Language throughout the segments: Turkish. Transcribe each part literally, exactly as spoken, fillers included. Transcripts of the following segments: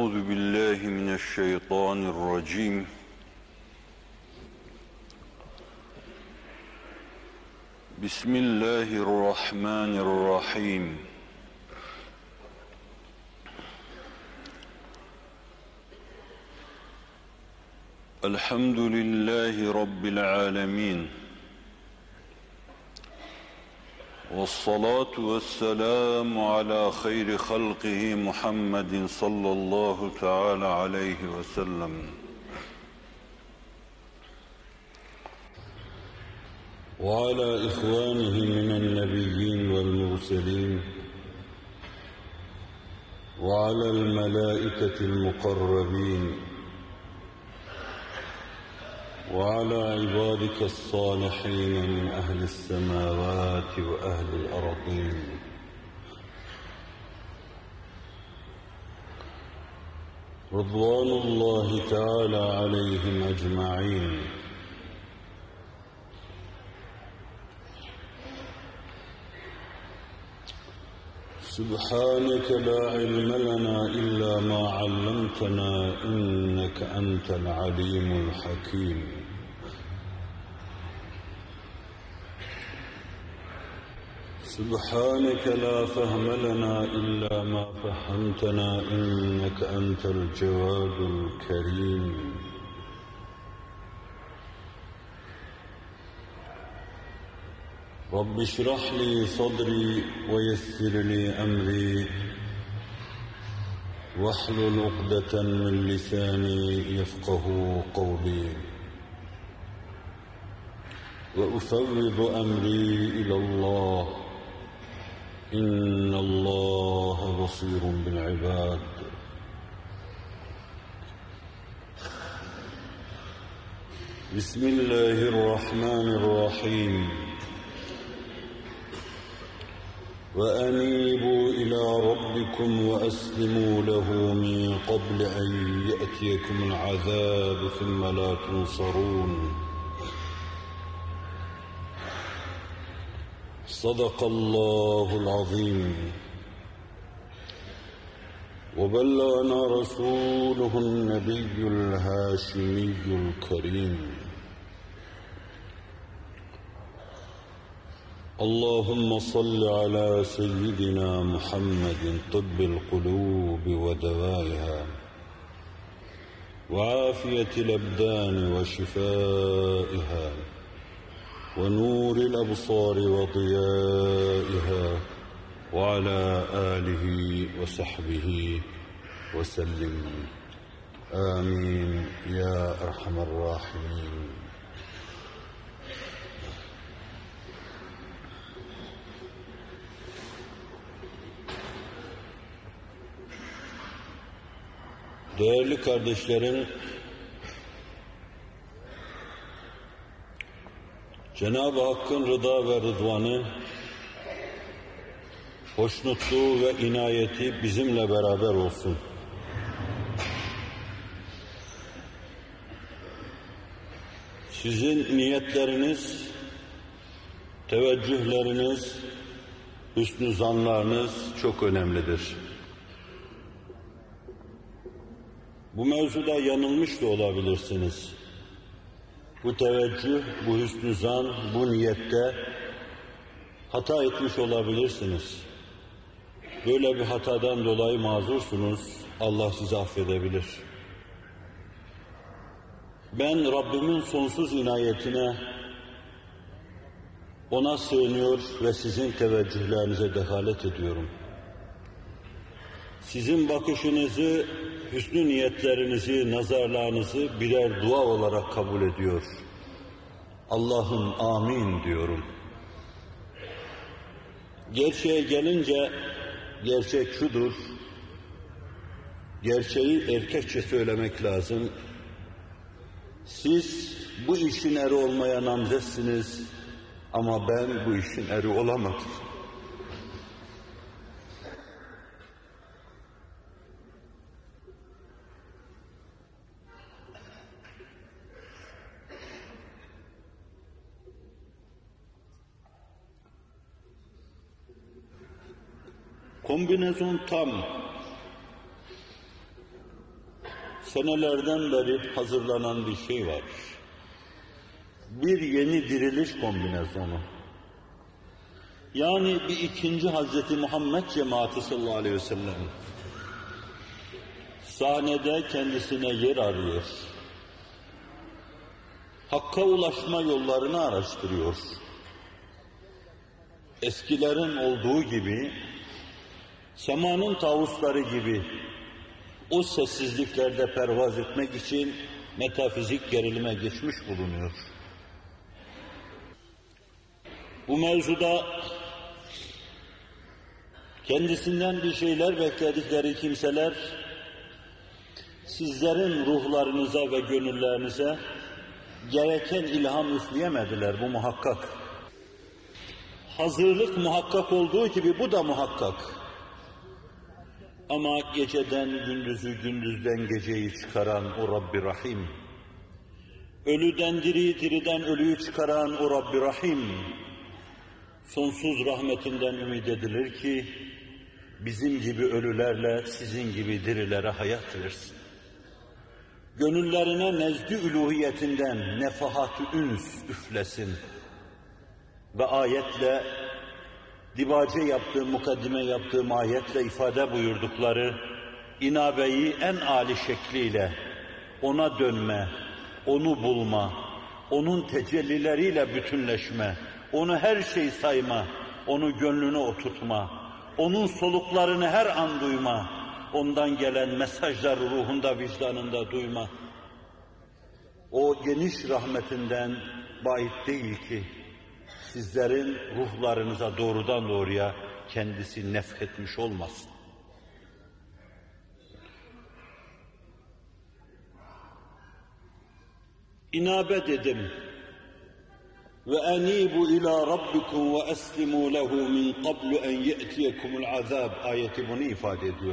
أعوذ بالله من الشيطان الرجيم. بسم الله الرحمن الرحيم. الحمد لله رب العالمين، والصلاة والسلام على خير خلقه محمد صلى الله تعالى عليه وسلم. وعلى إخوانه من النبيين والمرسلين، وعلى الملائكة المقربين، وعلى عبادك الصالحين من أهل السماوات وأهل الأرضين. رضوان الله تعالى عليهم أجمعين. سبحانك لا علم لنا إلا ما علمتنا إنك أنت العليم الحكيم. سبحانك لا فهم لنا إلا ما فهمتنا إنك أنت الجواد الكريم. رب اشرح لي صدري ويسر لي أمري واحلل عقدة من لساني يفقه قولي، وأفوض أمري إلى الله إن الله بصير بالعباد. بسم الله الرحمن الرحيم. وأنيبوا إلى ربكم وأسلموا له من قبل أن يأتيكم العذاب ثم لا تنصرون. صدق الله العظيم. وبلغنا رسوله النبي الهاشمي الكريم. اللهم صل على سيدنا محمد طب القلوب ودوائها، وعافية الأبدان وشفائها، ونور الأبصار وضيائها، وعلى آله وصحبه وسلم. آمين يا أرحم الراحمين. Değerli kardeşlerim, Cenab-ı Hakk'ın rıda ve rıdvanı, hoşnutluğu ve inayeti bizimle beraber olsun. Sizin niyetleriniz, teveccühleriniz, hüsnü zanlarınız çok önemlidir. Bu mevzuda yanılmış da olabilirsiniz. Bu teveccüh, bu hüsnü zan, bu niyette hata etmiş olabilirsiniz. Böyle bir hatadan dolayı mazursunuz. Allah sizi affedebilir. Ben Rabbimin sonsuz inayetine, ona sığınıyor ve sizin teveccühlerinize dehalet ediyorum. Sizin bakışınızı, hüsnü niyetlerinizi, nazarlarınızı birer dua olarak kabul ediyor. Allah'ım amin diyorum. Gerçeğe gelince, gerçek şudur, gerçeği erkekçe söylemek lazım. Siz bu işin eri olmaya namzetsiniz ama ben bu işin eri olamadım. Kombinezon tam, senelerden beri hazırlanan bir şey var. Bir yeni diriliş kombinasyonu. Yani bir ikinci Hazreti Muhammed cemaati sallallahu aleyhi ve sellem sahnede kendisine yer arıyor. Hakka ulaşma yollarını araştırıyor. Eskilerin olduğu gibi, semanın tavusları gibi o sessizliklerde pervaz etmek için metafizik gerilime geçmiş bulunuyor. Bu mevzuda kendisinden bir şeyler bekledikleri kimseler, sizlerin ruhlarınıza ve gönüllerinize gereken ilham üfleyemediler, bu muhakkak. Hazırlık muhakkak olduğu gibi bu da muhakkak. Ama geceden gündüzü, gündüzden geceyi çıkaran o Rabbi Rahim, ölüden diri, diriden ölüyü çıkaran o Rabbi Rahim, sonsuz rahmetinden ümid edilir ki, bizim gibi ölülerle sizin gibi dirilere hayat versin. Gönüllerine nezd-i üluhiyetinden nefahat-ı üns üflesin. Ve ayetle, dibace yaptığım, mukaddime yaptığım ayetle ifade buyurdukları inabeyi en âli şekliyle ona dönme, onu bulma, onun tecellileriyle bütünleşme, onu her şey sayma, onu gönlüne oturtma, onun soluklarını her an duyma, ondan gelen mesajları ruhunda, vicdanında duyma. O geniş rahmetinden bait değil ki, sizlerin ruhlarınıza doğrudan doğruya kendisi nefhetmiş olmasın. İnabe dedim. Ve enibu ila rabbikum ve eslimu lehu min qablu en ye'tiyekumul azab ayeti bunu ifade ediyor.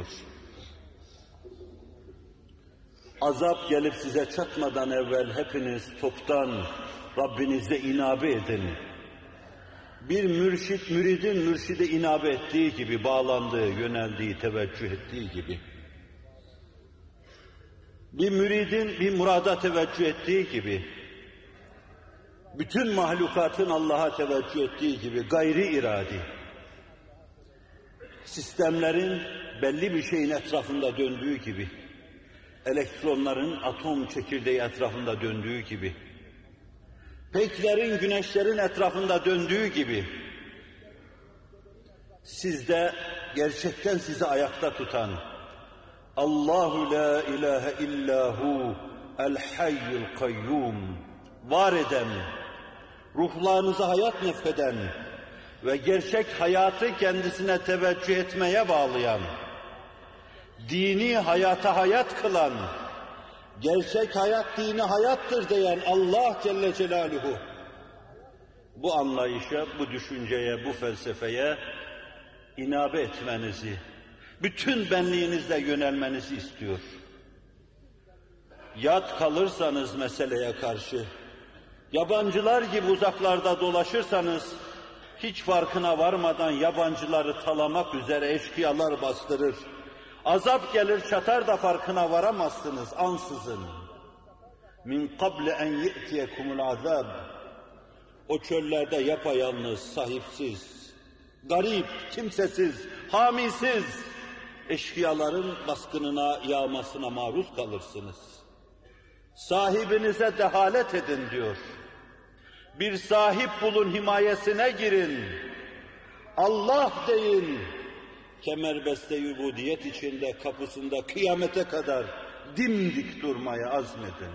Azap gelip size çatmadan evvel hepiniz toptan Rabbinize inabe edin. Bir mürşit, müridin mürşide inabe ettiği gibi, bağlandığı, yöneldiği, teveccüh ettiği gibi. Bir müridin bir murada teveccüh ettiği gibi, bütün mahlukatın Allah'a teveccüh ettiği gibi gayri iradi, sistemlerin belli bir şeyin etrafında döndüğü gibi, elektronların atom çekirdeği etrafında döndüğü gibi, peklerin, güneşlerin etrafında döndüğü gibi, sizde gerçekten sizi ayakta tutan, Allahu la ilahe illahu el hayyul kayyum, var eden, ruhlarınıza hayat nefeden ve gerçek hayatı kendisine teveccüh etmeye bağlayan, dini hayata hayat kılan, gerçek hayat dini hayattır diyen Allah Celle Celaluhu, bu anlayışa, bu düşünceye, bu felsefeye inabe etmenizi, bütün benliğinizle yönelmenizi istiyor. Yat kalırsanız meseleye karşı, yabancılar gibi uzaklarda dolaşırsanız, hiç farkına varmadan yabancıları talamak üzere eşkıyalar bastırır. Azap gelir çatar da farkına varamazsınız ansızın. Min kable en ye'tiyekumul azab. O çöllerde yapayalnız, sahipsiz, garip, kimsesiz, hamisiz eşkıyaların baskınına, yağmasına maruz kalırsınız. Sahibinize dehalet edin diyor. Bir sahip bulun, himayesine girin. Allah deyin. Kemerbeste-i ubudiyet içinde kapısında kıyamete kadar dimdik durmaya azmedin.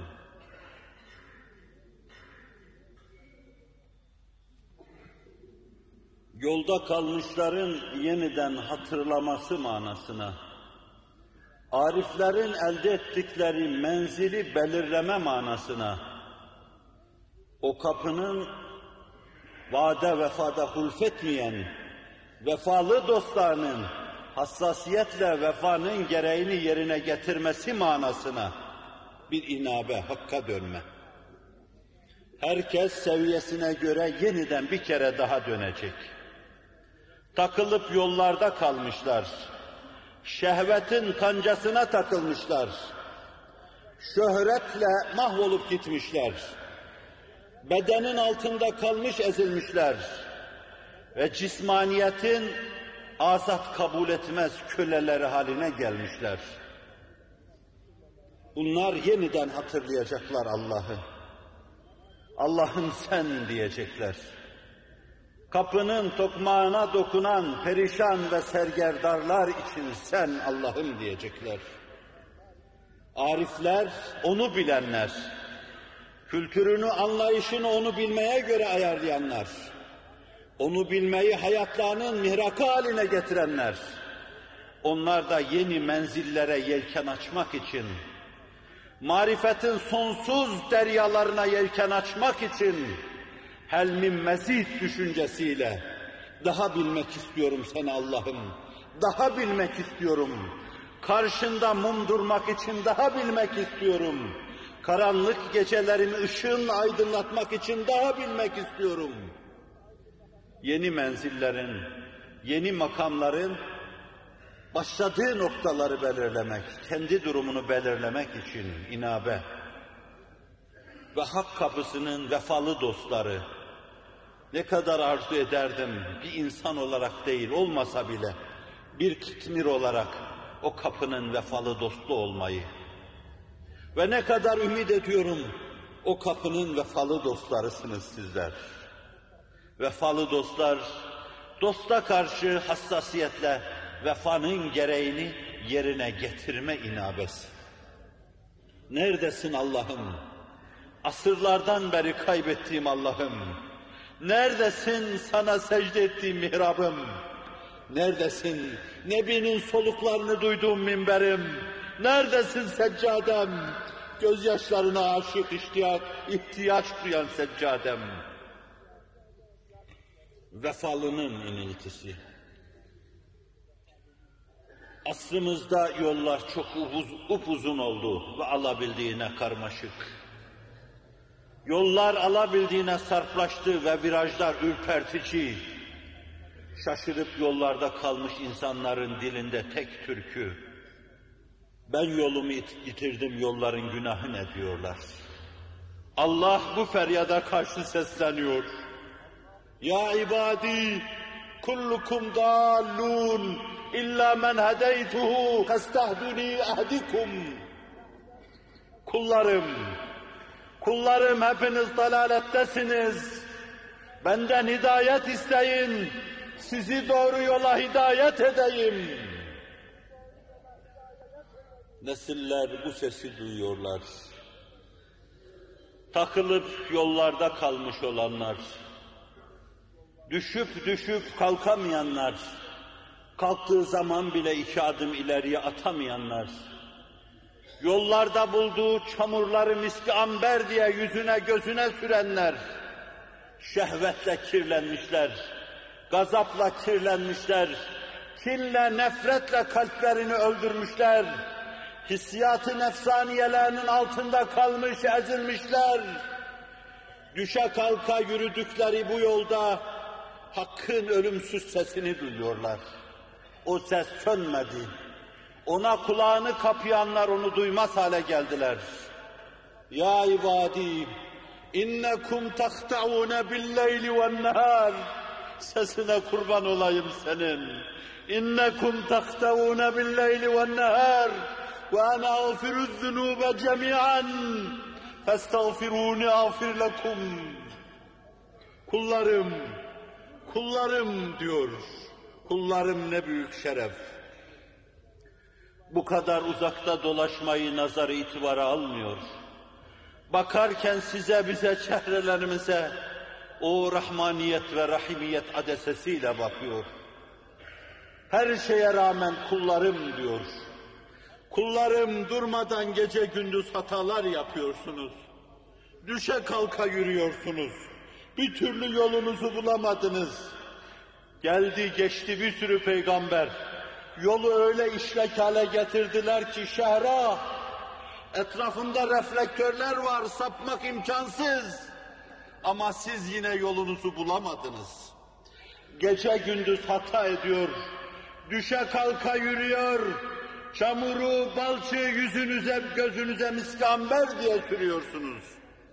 Yolda kalmışların yeniden hatırlaması manasına, ariflerin elde ettikleri menzili belirleme manasına, o kapının vade vefada hulfetmeyen, vefalı dostlarının hassasiyetle vefanın gereğini yerine getirmesi manasına bir inabe, hakka dönme. Herkes seviyesine göre yeniden bir kere daha dönecek. Takılıp yollarda kalmışlar. Şehvetin kancasına takılmışlar. şöhretle mahvolup gitmişler. Bedenin altında kalmış ezilmişler. Ve cismaniyetin azat kabul etmez köleleri haline gelmişler. Bunlar yeniden hatırlayacaklar Allah'ı. Allah'ım sen diyecekler. Kapının tokmağına dokunan perişan ve sergerdarlar için sen Allah'ım diyecekler. Arifler, onu bilenler, kültürünü, anlayışını onu bilmeye göre ayarlayanlar, onu bilmeyi hayatlarının mihrakı haline getirenler, onlar da yeni menzillere yelken açmak için, marifetin sonsuz deryalarına yelken açmak için, helmin mezid düşüncesiyle, daha bilmek istiyorum seni Allah'ım, daha bilmek istiyorum, karşında mum durmak için daha bilmek istiyorum, karanlık gecelerimi ışığınla aydınlatmak için daha bilmek istiyorum. Yeni menzillerin, yeni makamların başladığı noktaları belirlemek, kendi durumunu belirlemek için inabe ve hak kapısının vefalı dostları, ne kadar arzu ederdim bir insan olarak değil, olmasa bile bir kitmir olarak o kapının vefalı dostu olmayı ve ne kadar ümit ediyorum o kapının vefalı dostlarısınız sizler. Vefalı dostlar, dosta karşı hassasiyetle vefanın gereğini yerine getirme inabesi. Neredesin Allah'ım? Asırlardan beri kaybettiğim Allah'ım. Neredesin sana secde ettiğim mihrabım? Neredesin Nebi'nin soluklarını duyduğum minberim? Neredesin seccadem? Gözyaşlarına aşık ihtiyaç, ihtiyaç duyan seccadem. Vefalının iniltisi. Asrımızda yollar çok upuzun oldu ve alabildiğine karmaşık. Yollar alabildiğine sarplaştı ve virajlar ürpertici. Şaşırıp yollarda kalmış insanların dilinde tek türkü. Ben yolumu yitirdim, yolların günahı ne diyorlar. Allah bu feryada karşı sesleniyor. Ya ibadi, kullukum dallun, illa men hedeytuhu, festehduni ehdikum. Kullarım, kullarım hepiniz dalalettesiniz. Benden hidayet isteyin, sizi doğru yola hidayet edeyim. Nesiller bu sesi duyuyorlar. Takılıp yollarda kalmış olanlar, düşüp düşüp kalkamayanlar, kalktığı zaman bile iki adım ileriye atamayanlar, yollarda bulduğu çamurları miski amber diye yüzüne gözüne sürenler, şehvetle kirlenmişler, gazapla kirlenmişler, kinle, nefretle kalplerini öldürmüşler, hissiyat-ı nefsaniyelerinin altında kalmış, ezilmişler, düşe kalka yürüdükleri bu yolda Hakk'ın ölümsüz sesini duyuyorlar. O ses sönmedi. Ona kulağını kapayanlar onu duymaz hale geldiler. Ya ibadî, innekum tahta'ûne billeyli ve'n-nehâr. Sesine kurban olayım senin. İnnekum tahta'ûne billeyli ve'n-nehâr ve ene ağfiru'z-zunûbe cemî'an festağfirûni ağfir lekum. Kullarım, kullarım diyor. Kullarım ne büyük şeref. Bu kadar uzakta dolaşmayı nazarı itibara almıyor. Bakarken size, bize, çehrelerimize o rahmaniyet ve rahimiyet adesesiyle bakıyor. Her şeye rağmen kullarım diyor. Kullarım, durmadan gece gündüz hatalar yapıyorsunuz. Düşe kalka yürüyorsunuz. Bir türlü yolunuzu bulamadınız. Geldi geçti bir sürü peygamber. Yolu öyle işlek hale getirdiler ki şehra, etrafında reflektörler var, sapmak imkansız. Ama siz yine yolunuzu bulamadınız. Gece gündüz hata ediyor, düşe kalka yürüyor, çamuru, balçığı yüzünüze, gözünüze miskamber diye sürüyorsunuz.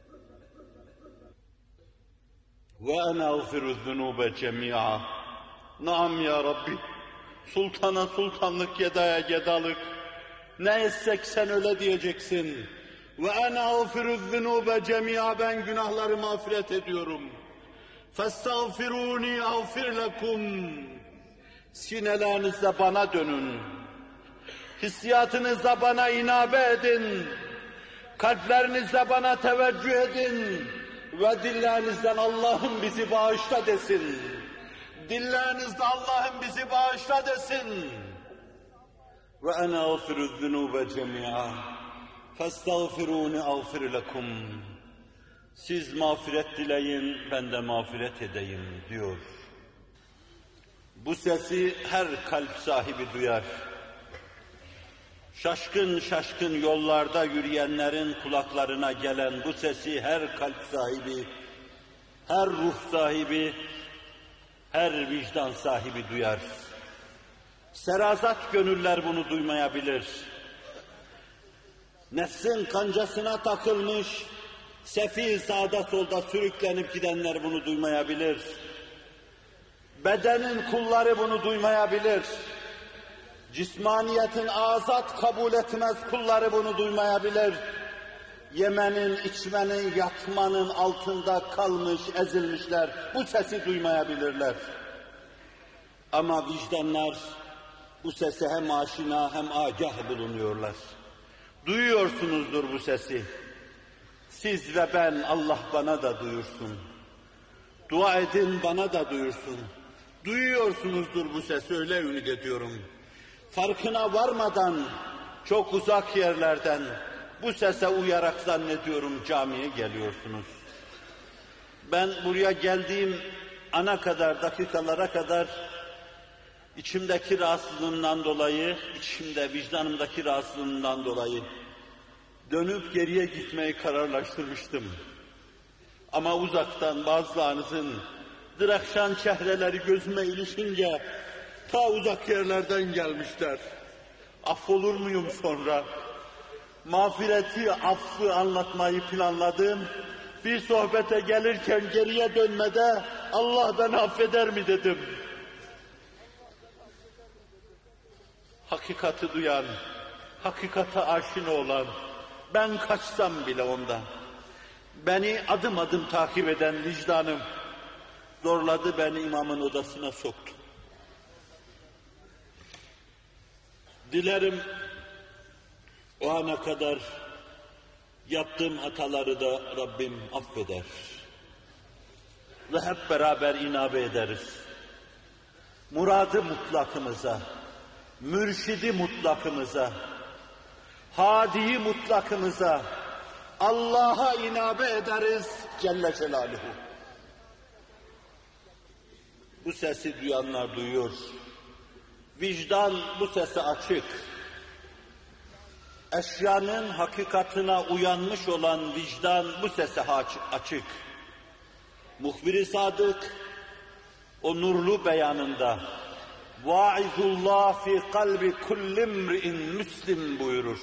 Ve ene ağfiru zunube cemi'a. Naam ya Rabbi, sultana sultanlık, gedaya gedalık. Ne etsek sen öyle diyeceksin. Ve ene ağfiru zunube cemi'a, ben günahları mağfiret ediyorum. Festağfiruni ağfir lekum. Sinelerinizle bana dönün. Hissiyatınızla bana inabe edin. Kalplerinizle bana teveccüh edin. Ve dillerinizden Allah'ım bizi bağışla desin. Dillerinizde Allah'ım bizi bağışla desin. Ve ene ağfiru zunube cemi'a. Festağfiruni ağfir lekum. Siz mağfiret dileyin, ben de mağfiret edeyim diyor. Bu sesi her kalp sahibi duyar. Şaşkın şaşkın yollarda yürüyenlerin kulaklarına gelen bu sesi her kalp sahibi, her ruh sahibi, her vicdan sahibi duyar. Serazat gönüller bunu duymayabilir. Nefsin kancasına takılmış, sefil sağda solda sürüklenip gidenler bunu duymayabilir. Bedenin kulları bunu duymayabilir. Cismaniyetin azat kabul etmez kulları bunu duymayabilir. Yemenin, içmenin, yatmanın altında kalmış, ezilmişler bu sesi duymayabilirler. Ama vicdanlar bu sese hem aşina hem agah bulunuyorlar. Duyuyorsunuzdur bu sesi. Siz ve ben, Allah bana da duyursun. Dua edin, bana da duyursun. Duyuyorsunuzdur bu sesi, öyle ümit ediyorum. Farkına varmadan, çok uzak yerlerden bu sese uyarak zannediyorum camiye geliyorsunuz. Ben buraya geldiğim ana kadar, dakikalara kadar içimdeki rahatsızlığımdan dolayı, içimde, vicdanımdaki rahatsızlığımdan dolayı dönüp geriye gitmeyi kararlaştırmıştım. Ama uzaktan bazılarınızın drakşan çehreleri gözüme ilişince ta uzak yerlerden gelmişler. Affolur muyum sonra? Mağfireti, affı anlatmayı planladım. Bir sohbete gelirken geriye dönmede Allah beni affeder mi dedim. Hakikati duyan, hakikate aşina olan, ben kaçsam bile ondan. Beni adım adım takip eden vicdanım zorladı, beni imamın odasına soktu. Dilerim o ana kadar yaptığım hataları da Rabbim affeder. Ve hep beraber inabe ederiz. Muradı mutlakımıza, mürşidi mutlakımıza, hadiyi mutlakımıza, Allah'a inabe ederiz Celle Celaluhu. Bu sesi duyanlar duyuyor. Vicdan bu sese açık. Eşyanın hakikatına uyanmış olan vicdan bu sese açık. Muhbir-i Sadık o nurlu beyanında vaizullah fi kalbi kullimri'in müslim buyurur.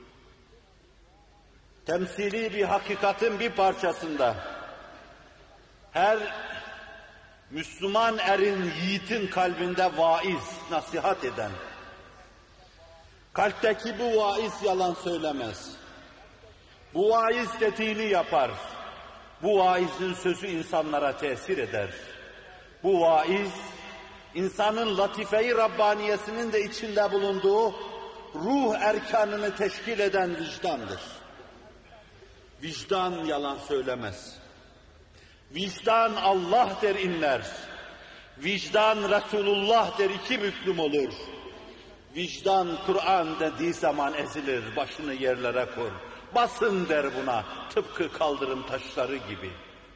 Temsili bir hakikatin bir parçasında her Müslüman erin, yiğitin kalbinde vaiz, nasihat eden, kalpteki bu vaiz yalan söylemez. Bu vaiz dediğini yapar. Bu vaizin sözü insanlara tesir eder. Bu vaiz, insanın latife-i Rabbaniyesinin de içinde bulunduğu ruh erkanını teşkil eden vicdandır. Vicdan yalan söylemez. Vicdan Allah der inler. Vicdan Resulullah der iki büklüm olur. Vicdan Kur'an dediği zaman ezilir, başını yerlere koy. Basın der buna, tıpkı kaldırım taşları gibi.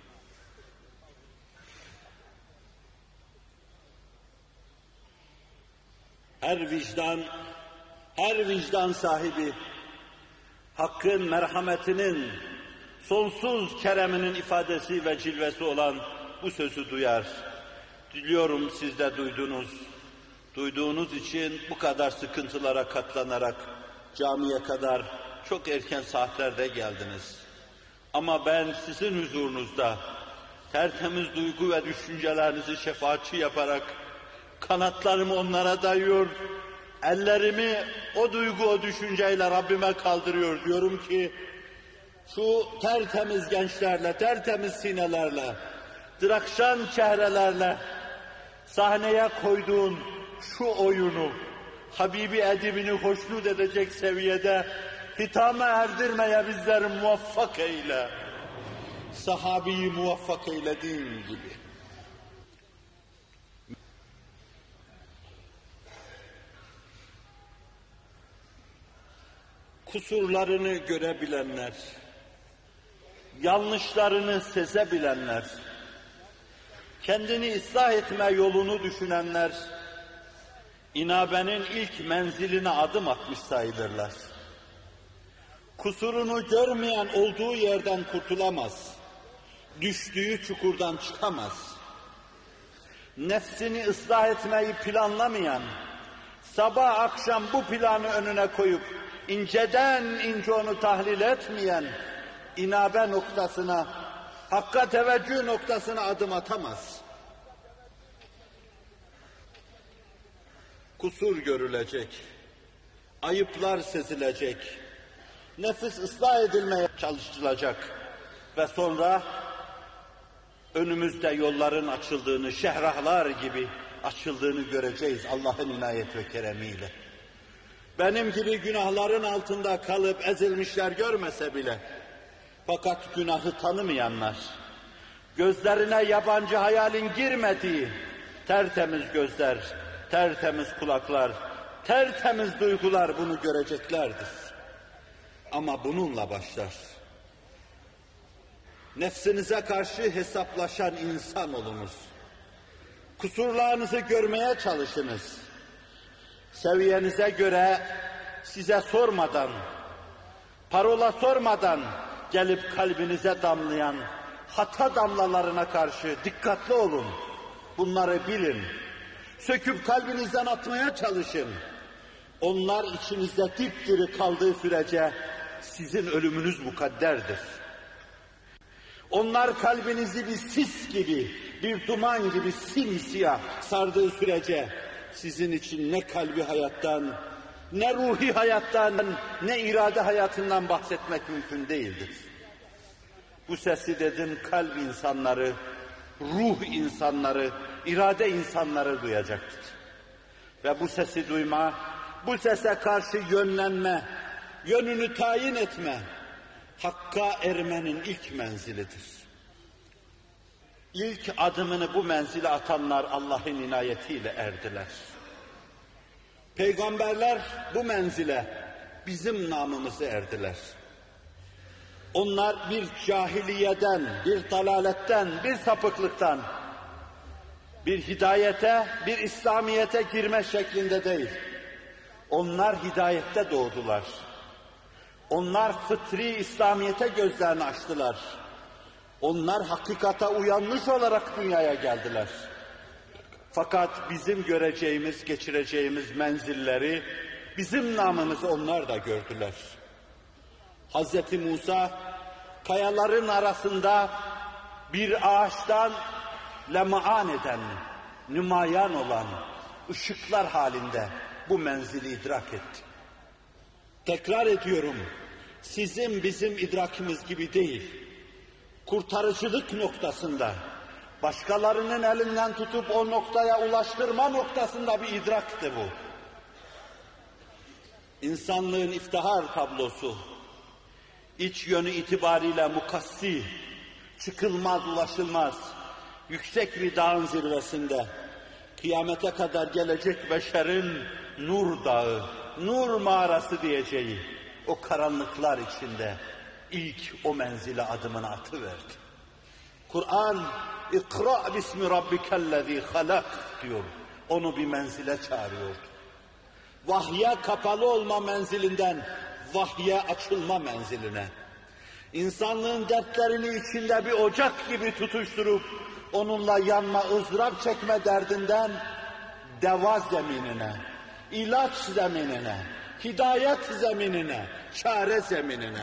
Her vicdan, her vicdan sahibi, Hakk'ın merhametinin, sonsuz kereminin ifadesi ve cilvesi olan bu sözü duyar. Diliyorum siz de duydunuz. Duyduğunuz için bu kadar sıkıntılara katlanarak camiye kadar çok erken saatlerde geldiniz. Ama ben sizin huzurunuzda tertemiz duygu ve düşüncelerinizi şefaatçi yaparak kanatlarımı onlara dayıyor, ellerimi o duygu, o düşünceyle Rabbime kaldırıyor. Diyorum ki, şu tertemiz gençlerle, tertemiz sinelerle, drakşan çehrelerle sahneye koyduğun şu oyunu, Habibi edibini hoşnut edecek seviyede hitama erdirmeye bizleri muvaffak eyle. Sahabeyi muvaffak eylediğin gibi. Kusurlarını görebilenler, yanlışlarını sezebilenler, kendini ıslah etme yolunu düşünenler, inabenin ilk menziline adım atmış sayılırlar. Kusurunu görmeyen olduğu yerden kurtulamaz, düştüğü çukurdan çıkamaz. Nefsini ıslah etmeyi planlamayan, sabah akşam bu planı önüne koyup inceden ince onu tahlil etmeyen, inabe noktasına, hakka teveccüh noktasına adım atamaz. Kusur görülecek, ayıplar sezilecek, nefis ıslah edilmeye çalışılacak ve sonra önümüzde yolların açıldığını, şehrahlar gibi açıldığını göreceğiz Allah'ın inayet ve keremiyle. Benim gibi günahların altında kalıp ezilmişler görmese bile, fakat günahı tanımayanlar, gözlerine yabancı hayalin girmediği tertemiz gözler, tertemiz kulaklar, tertemiz duygular bunu göreceklerdir. Ama bununla başlar. Nefsinize karşı hesaplaşan insan olunuz. Kusurlarınızı görmeye çalışınız. Seviyenize göre size sormadan, parola sormadan gelip kalbinize damlayan hata damlalarına karşı dikkatli olun. Bunları bilin. Söküp kalbinizden atmaya çalışın. Onlar içinizde dipdiri kaldığı sürece sizin ölümünüz mukadderdir. Onlar kalbinizi bir sis gibi, bir duman gibi simsiyah sardığı sürece sizin için ne kalbi hayattan, ne ruhi hayattan, ne irade hayatından bahsetmek mümkün değildir. Bu sesi dedim kalp insanları, ruh insanları, irade insanları duyacaktır. Ve bu sesi duyma, bu sese karşı yönlenme, yönünü tayin etme, hakka ermenin ilk menzilidir. İlk adımını bu menzile atanlar Allah'ın inayetiyle erdiler. Peygamberler bu menzile bizim namımızı erdiler. Onlar bir cahiliyeden, bir dalaletten, bir sapıklıktan, bir hidayete, bir İslamiyete girme şeklinde değil. Onlar hidayette doğdular. Onlar fıtri İslamiyete gözlerini açtılar. Onlar hakikata uyanmış olarak dünyaya geldiler. Fakat bizim göreceğimiz, geçireceğimiz menzilleri, bizim namımızı onlar da gördüler. Hazreti Musa, kayaların arasında bir ağaçtan lem'an eden, nümayan olan ışıklar halinde bu menzili idrak etti. Tekrar ediyorum, sizin bizim idrakimiz gibi değil. Kurtarıcılık noktasında, başkalarının elinden tutup o noktaya ulaştırma noktasında bir idraktı bu. İnsanlığın iftihar tablosu, iç yönü itibariyle mukassi, çıkılmaz, ulaşılmaz, yüksek bir dağın zirvesinde, kıyamete kadar gelecek beşerin nur dağı, nur mağarası diyeceği o karanlıklar içinde ilk o menzile adımını atıverdi. Kur'an, İkra bismi rabbikellezî halak diyor. Onu bir menzile çağırıyor. Vahye kapalı olma menzilinden vahye açılma menziline. İnsanlığın dertlerini içinde bir ocak gibi tutuşturup onunla yanma, ızdırap çekme derdinden deva zeminine, ilaç zeminine, hidayet zeminine, çare zeminine.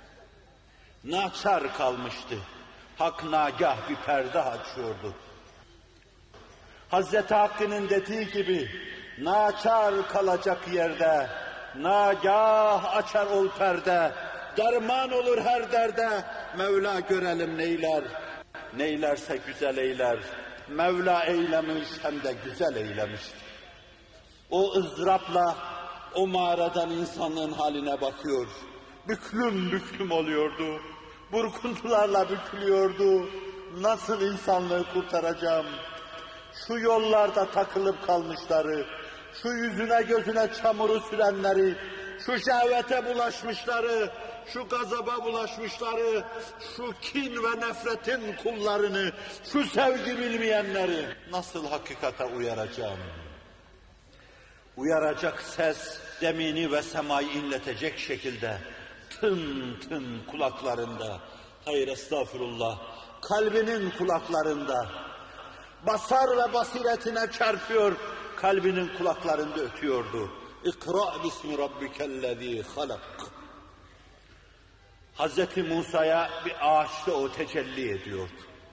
Naçar kalmıştı. Hak nagah bir perde açıyordu. Hazreti Hakk'ın dediği gibi, naçar kalacak yerde, nagah açar ol perde, derman olur her derde, Mevla görelim neyler, neylerse güzel eyler, Mevla eylemiş hem de güzel eylemiş. O ızdırapla o mağaradan insanlığın haline bakıyor, büklüm büklüm oluyordu, burkuntularla bükülüyordu, nasıl insanlığı kurtaracağım? Şu yollarda takılıp kalmışları, şu yüzüne gözüne çamuru sürenleri, şu şehvete bulaşmışları, şu gazaba bulaşmışları, şu kin ve nefretin kullarını, şu sevgi bilmeyenleri nasıl hakikate uyaracağım? Uyaracak ses, demini ve semayı inletecek şekilde tın tın kulaklarında, hayır estağfurullah, kalbinin kulaklarında, basar ve basiretine çarpıyor, kalbinin kulaklarında ötüyordu. İkra bismi rabbikellezî halak. Hazreti Musa'ya bir ağaçta o tecelli ediyordu.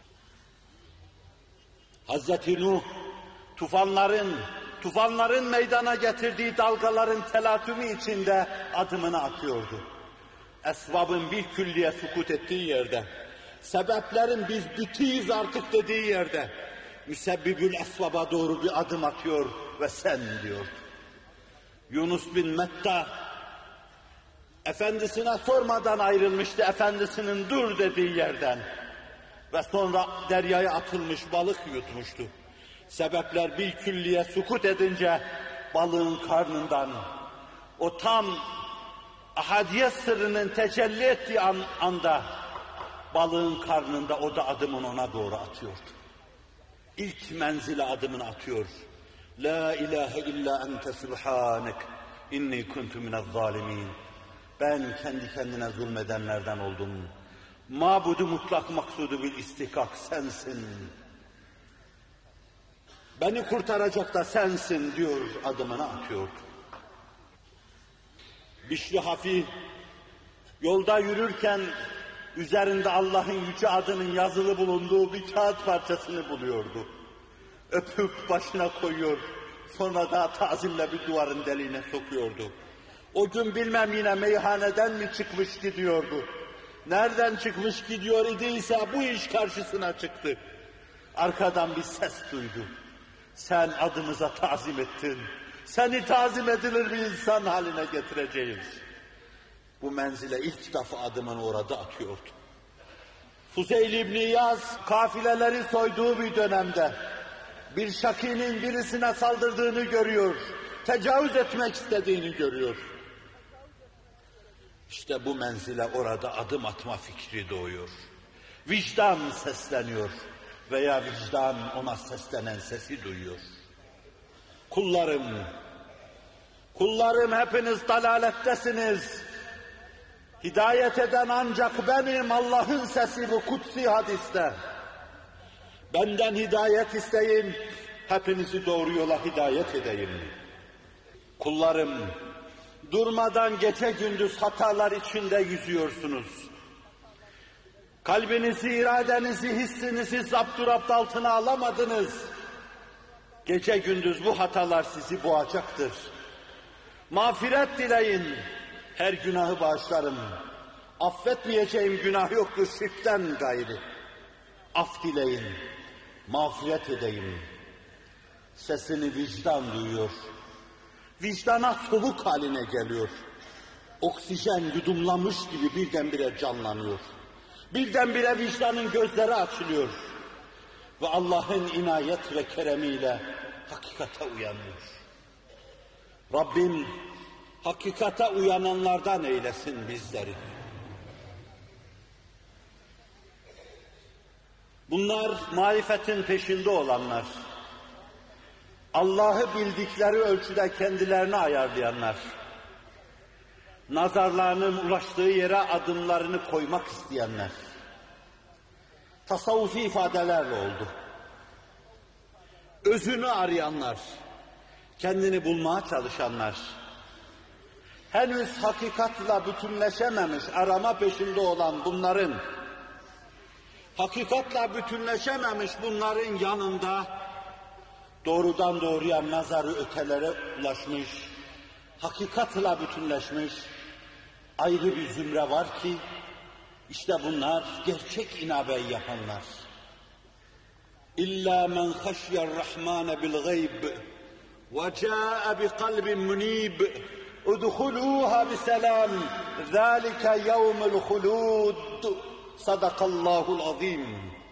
Hazreti Nuh, tufanların, tufanların meydana getirdiği dalgaların telatümü içinde adımını atıyordu. Esbabın bir külliye sukut ettiği yerde, sebeplerin biz bitiyiz artık dediği yerde, müsebbibül esbaba doğru bir adım atıyor ve sen diyor. Yunus bin Metta, efendisine sormadan ayrılmıştı, efendisinin dur dediği yerden ve sonra deryaya atılmış balık yutmuştu. Sebepler bir külliye sukut edince balığın karnından, o tam ahadiyet sırrının tecelli ettiği an, anda balığın karnında o da adımını ona doğru atıyordu. İlk menzile adımını atıyor. La ilahe illa ente subhanek inni kuntu minezzalimin. Ben kendi kendine zulmedenlerden oldum. Mabudu mutlak maksudu bil istikak sensin. Beni kurtaracak da sensin diyor, adımını atıyor. Bişri Hafi yolda yürürken üzerinde Allah'ın yüce adının yazılı bulunduğu bir kağıt parçasını buluyordu. Öpüp başına koyuyor, sonra da tazimle bir duvarın deliğine sokuyordu. O gün bilmem yine meyhaneden mi çıkmış gidiyordu. Nereden çıkmış gidiyor idiyse bu iş karşısına çıktı. Arkadan bir ses duydu. Sen adımıza tazim ettin. Seni tazim edilir bir insan haline getireceğiz. Bu menzile ilk defa adımını orada atıyordu. Fuzeyl İbni İyaz kafileleri soyduğu bir dönemde bir şakinin birisine saldırdığını görüyor. Tecavüz etmek istediğini görüyor. İşte bu menzile orada adım atma fikri doğuyor. Vicdan sesleniyor veya vicdan ona seslenen sesi duyuyor. Kullarım, kullarım hepiniz dalalettesiniz. Hidayet eden ancak benim, Allah'ın sesi bu kutsi hadiste. Benden hidayet isteyin, hepinizi doğru yola hidayet edeyim. Kullarım, durmadan gece gündüz hatalar içinde yüzüyorsunuz. Kalbinizi, iradenizi, hissinizi zapturapt altına alamadınız. Gece gündüz bu hatalar sizi boğacaktır. Mağfiret dileyin, her günahı bağışlarım. Affetmeyeceğim günah yoktur şirkten gayri. Af dileyin, mağfiret edeyim. Sesini vicdan duyuyor. Vicdana soluk haline geliyor. Oksijen yudumlamış gibi birdenbire canlanıyor. Birdenbire vicdanın gözleri açılıyor. Ve Allah'ın inayet ve keremiyle hakikate uyanıyor. Rabbim hakikate uyananlardan eylesin bizleri. Bunlar marifetin peşinde olanlar. Allah'ı bildikleri ölçüde kendilerini ayarlayanlar. Nazarlarının ulaştığı yere adımlarını koymak isteyenler. Tasavvufi ifadelerle oldu. Özünü arayanlar, kendini bulmaya çalışanlar, henüz hakikatla bütünleşememiş, arama peşinde olan bunların, hakikatla bütünleşememiş bunların yanında, doğrudan doğruya nazarı ötelere ulaşmış, hakikatla bütünleşmiş ayrı bir zümre var ki, işte bunlar gerçek inabeyi yapanlar. İlla men haşyerrahmane bil gayb ve ca'e bi kalbin munib udhuluha biselam zalika yevmul hulud. Sadakallahul azim.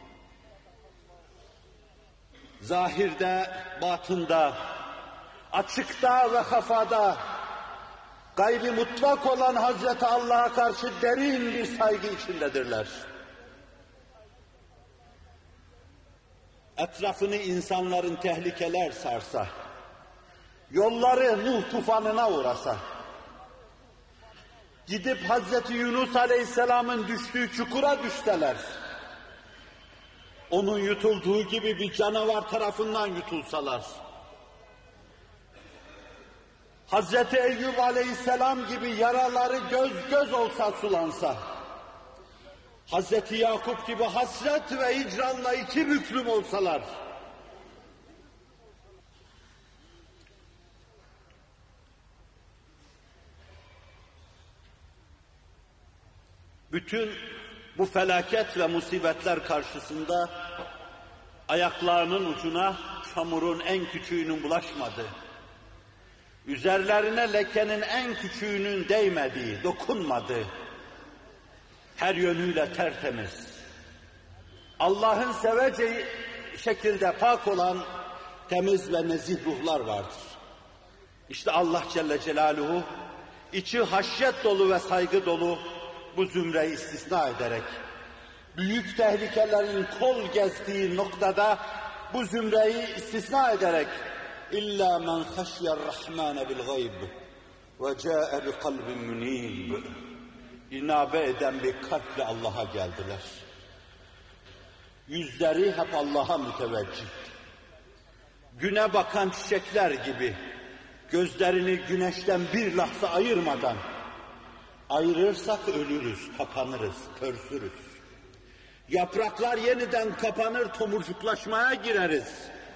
Zahirde, batında, açıkta ve hafada gayri mutlak olan Hazreti Allah'a karşı derin bir saygı içindedirler. Etrafını insanların tehlikeler sarsa, yolları Nuh tufanına uğrasa, gidip Hazreti Yunus Aleyhisselam'ın düştüğü çukura düşseler, onun yutulduğu gibi bir canavar tarafından yutulsalar, Hazreti Eyyub Aleyhisselam gibi yaraları göz göz olsa sulansa, Hazreti Yakup gibi hasret ve hicranla iki büklüm olsalar, bütün bu felaket ve musibetler karşısında ayaklarının ucuna çamurun en küçüğünün bulaşmadığı, üzerlerine lekenin en küçüğünün değmediği, dokunmadığı, her yönüyle tertemiz, Allah'ın seveceği şekilde pak olan temiz ve nezih ruhlar vardır. İşte Allah Celle Celaluhu, içi haşyet dolu ve saygı dolu bu zümreyi istisna ederek, büyük tehlikelerin kol gezdiği noktada bu zümreyi istisna ederek, İlla men haşyerrahmane bil gayb ve ca'e bi kalbin munib. İnabe eden bir kalple Allah'a geldiler. Yüzleri hep Allah'a müteveccih. Güne bakan çiçekler gibi gözlerini güneşten bir lahza ayırmadan, ayırırsak ölürüz, kapanırız, pörsürüz. Yapraklar yeniden kapanır, tomurcuklaşmaya gireriz.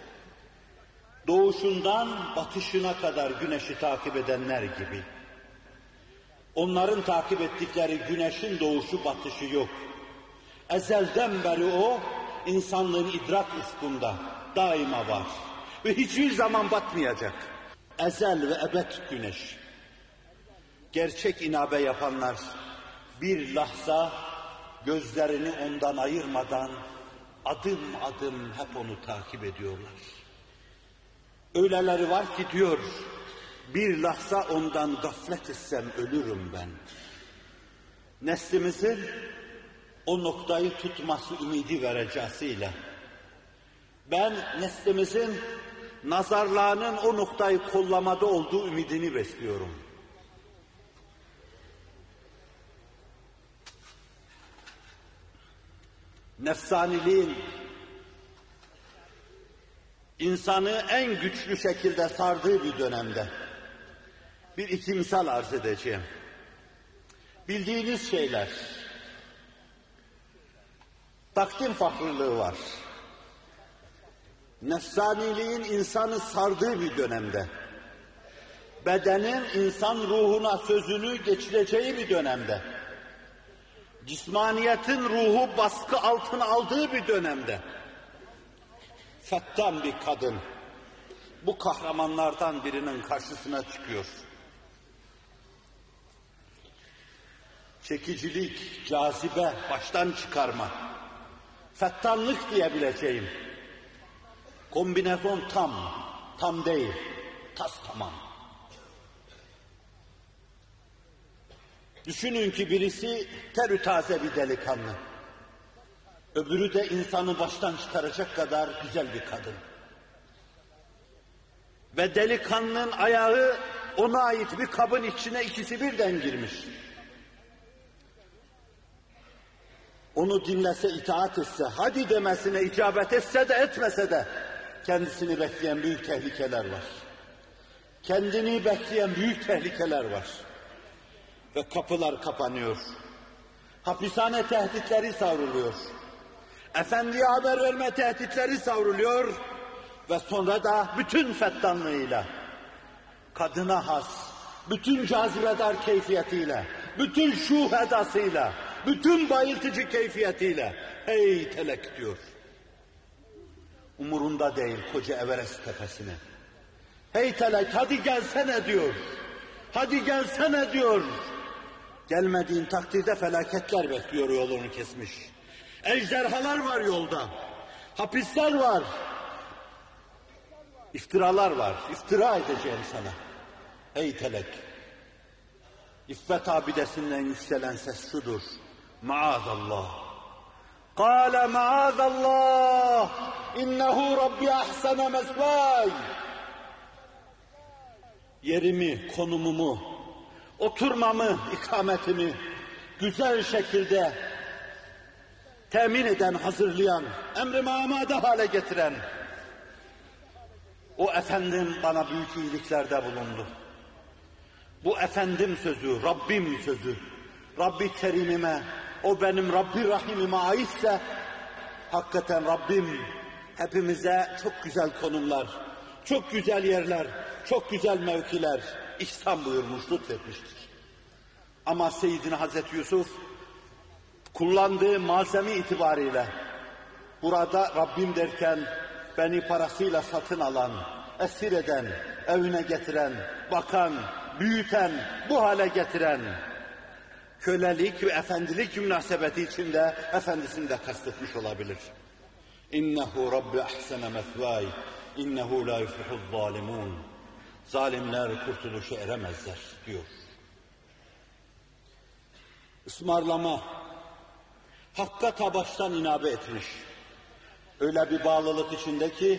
Doğuşundan batışına kadar güneşi takip edenler gibi. Onların takip ettikleri güneşin doğuşu batışı yok. Ezelden beri o, insanlığın idrak ufkunda daima var. Ve hiçbir zaman batmayacak. Ezel ve ebed güneş. Gerçek inabe yapanlar bir lahza gözlerini ondan ayırmadan adım adım hep onu takip ediyorlar. Öyleleri var ki diyor, bir lahza ondan gaflet etsem ölürüm ben. Neslimizin o noktayı tutması ümidi vereceğiyle, ben neslimizin nazarlarının o noktayı kollamada olduğu ümidini besliyorum. Nefsaniliğin insanı en güçlü şekilde sardığı bir dönemde bir iki misal arz edeceğim. Bildiğiniz şeyler, takdim fakrılığı var. Nefsaniliğin insanı sardığı bir dönemde, bedenin insan ruhuna sözünü geçireceği bir dönemde, cismaniyetin ruhu baskı altına aldığı bir dönemde, fettan bir kadın bu kahramanlardan birinin karşısına çıkıyor. Çekicilik, cazibe, baştan çıkarma, fettanlık diyebileceğim. Kombinezon tam, tam değil, tas tamam. Düşünün ki birisi terü taze bir delikanlı. Öbürü de insanı baştan çıkaracak kadar güzel bir kadın. Ve delikanlının ayağı ona ait bir kabın içine ikisi birden girmiş. Onu dinlese, itaat etse, hadi demesine icabet etse de etmese de kendisini bekleyen büyük tehlikeler var. kendini bekleyen büyük tehlikeler var. Ve kapılar kapanıyor. Hapishane tehditleri savruluyor. Efendiye haber verme tehditleri savruluyor. Ve sonra da bütün fettanlığıyla, kadına has, bütün cazibedar keyfiyetiyle, bütün şuh edasıyla, bütün bayıltıcı keyfiyetiyle hey telek diyor. Umurunda değil koca Everest tepesine. Hey telek hadi gelsene diyor. Hadi gelsene diyor. Gelmediğin takdirde felaketler bekliyor, yolunu kesmiş. Ejderhalar var yolda. Hapisler var. İftiralar var. İftira edeceğim sana. Ey telek. İffet abidesinden yükselen ses şudur. Maazallah. Kâle maazallah. İnnehu Rabbi ahsene mesvây. Yerimi, konumumu, oturmamı, ikametimi güzel şekilde temin eden, hazırlayan, emri amade hale getiren o efendim bana büyük iyiliklerde bulundu. Bu efendim sözü, Rabbim sözü, Rabbi Kerim'ime, o benim Rabbi Rahim'ime aitse, hakikaten Rabbim hepimize çok güzel konumlar, çok güzel yerler, çok güzel mevkiler ihsan buyurmuş, lütfetmiştir. Ama Seyyidina Hazreti Yusuf kullandığı malzeme itibariyle burada Rabbim derken beni parasıyla satın alan, esir eden, evine getiren, bakan, büyüten, bu hale getiren kölelik ve efendilik münasebeti içinde efendisini de kastetmiş olabilir. İnnehu Rabbi ahsene mesvây, innehu la yuflihuz zalimun. Zalimler kurtuluşa eremezler diyor. Ismarlama, hakka tabaştan inabe etmiş. Öyle bir bağlılık içinde ki,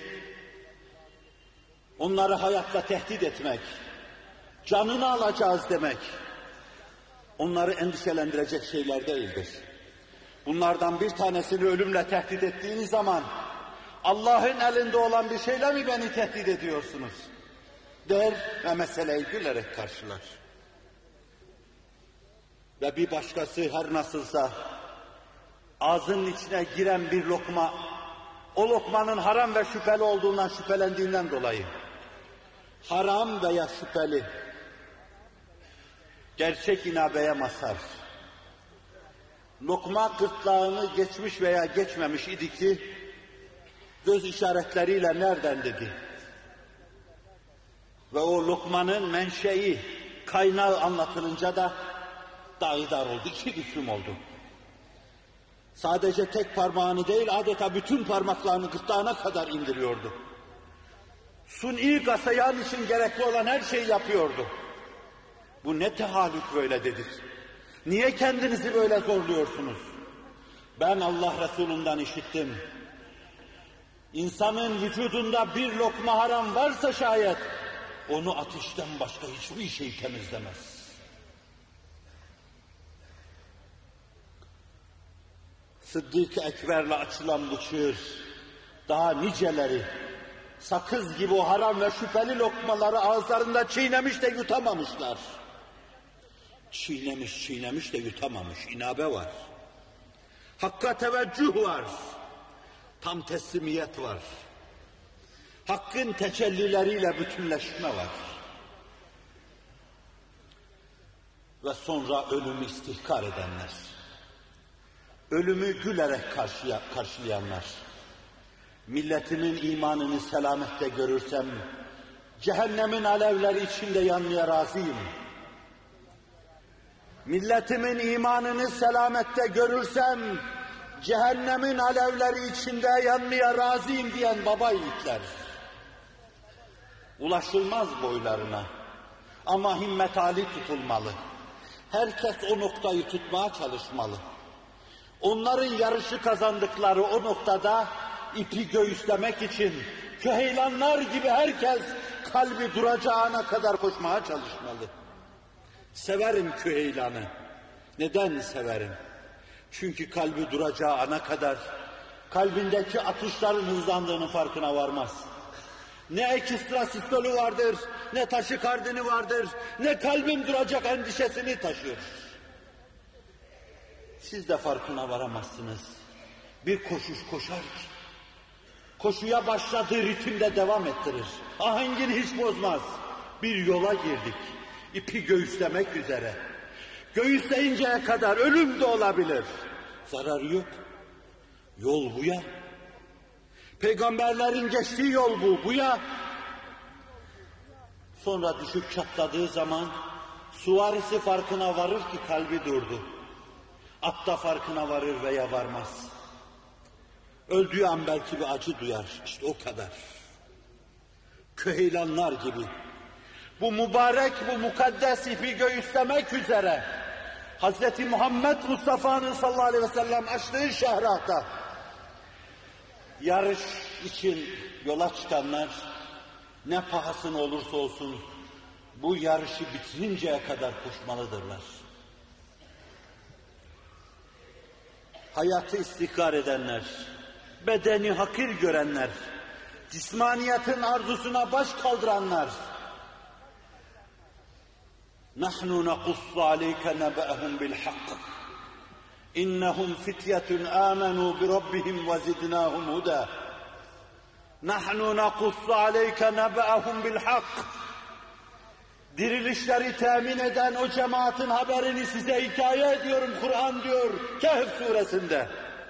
onları hayatla tehdit etmek, canını alacağız demek, onları endişelendirecek şeyler değildir. Bunlardan bir tanesini ölümle tehdit ettiğiniz zaman, Allah'ın elinde olan bir şeyle mi beni tehdit ediyorsunuz? Der ve meseleyi gülerek karşılar. Ve bir başkası her nasılsa, ağzının içine giren bir lokma, o lokmanın haram ve şüpheli olduğundan şüphelendiğinden dolayı, haram veya şüpheli, gerçek inabeye mazhar, lokma gırtlağını geçmiş veya geçmemiş idi ki, göz işaretleriyle nereden dedi. Ve o lokmanın menşei, kaynağı anlatılınca da dağıdar oldu, iki büklüm oldu. Sadece tek parmağını değil, adeta bütün parmaklarını gırtlağına kadar indiriyordu. Suni gasayan için gerekli olan her şeyi yapıyordu. Bu ne tehallük böyledir? Niye kendinizi böyle zorluyorsunuz? Ben Allah Resulü'nden işittim. İnsanın vücudunda bir lokma haram varsa şayet, onu ateşten başka hiçbir şey temizlemez. Sıddık-ı Ekber'le açılan bu çığır, daha niceleri, sakız gibi o haram ve şüpheli lokmaları ağızlarında çiğnemiş de yutamamışlar. Çiğnemiş, çiğnemiş de yutamamış, inabe var. Hakka teveccüh var, tam teslimiyet var. Hakkın tecellileriyle bütünleşme var. Ve sonra ölümü istihkar edenler. Ölümü gülerek karşıya, karşılayanlar. Milletimin imanını selamette görürsem, cehennemin alevleri içinde yanmaya razıyım. Milletimin imanını selamette görürsem, cehennemin alevleri içinde yanmaya razıyım diyen baba yiğitler. Ulaşılmaz boylarına ama himmet âli tutulmalı. Herkes o noktayı tutmaya çalışmalı. Onların yarışı kazandıkları o noktada ipi göğüslemek için köheylanlar gibi herkes kalbi duracağına kadar koşmaya çalışmalı. Severim köheylanı. Neden severim? Çünkü kalbi duracağı ana kadar kalbindeki atışların hızlandığının farkına varmaz. Ne ekstra sistoli vardır, ne taşikardini vardır, ne kalbim duracak endişesini taşıyor. Siz de farkına varamazsınız. Bir koşuş koşar ki, koşuya başladığı ritimde devam ettirir. Ahengini hiç bozmaz. Bir yola girdik, ipi göğüslemek üzere. Göğüsleyinceye kadar ölüm de olabilir. Zararı yok. Yol bu ya. Peygamberlerin geçtiği yol bu, bu ya. Sonra düşüp çatladığı zaman süvarisi farkına varır ki kalbi durdu. At da farkına varır veya varmaz. Öldüğü an belki bir acı duyar, işte o kadar. Küheylanlar gibi. Bu mübarek, bu mukaddes ipi göğüslemek üzere Hazreti Muhammed Mustafa'nın sallallahu aleyhi ve sellem açtığı şehrata yarış için yola çıkanlar ne pahasına olursa olsun bu yarışı bitirinceye kadar koşmalıdırlar. Hayatı istihkar edenler, bedeni hakir görenler, cismaniyetin arzusuna baş kaldıranlar, نَحْنُ نَقُصُّ عَلَيْكَ نَبَأَهُمْ بِالْحَقِّ اِنَّهُمْ فِتْيَةٌ آمَنُوا بِرَبِّهِمْ وَزِدْنَاهُمْ هُدًى نَحْنُ نَقُصُّ عَلَيْكَ نَبَأَهُمْ بِالْحَقِّ Dirilişleri temin eden o cemaatin haberini size hikaye ediyorum, Kur'an diyor Kehf suresinde.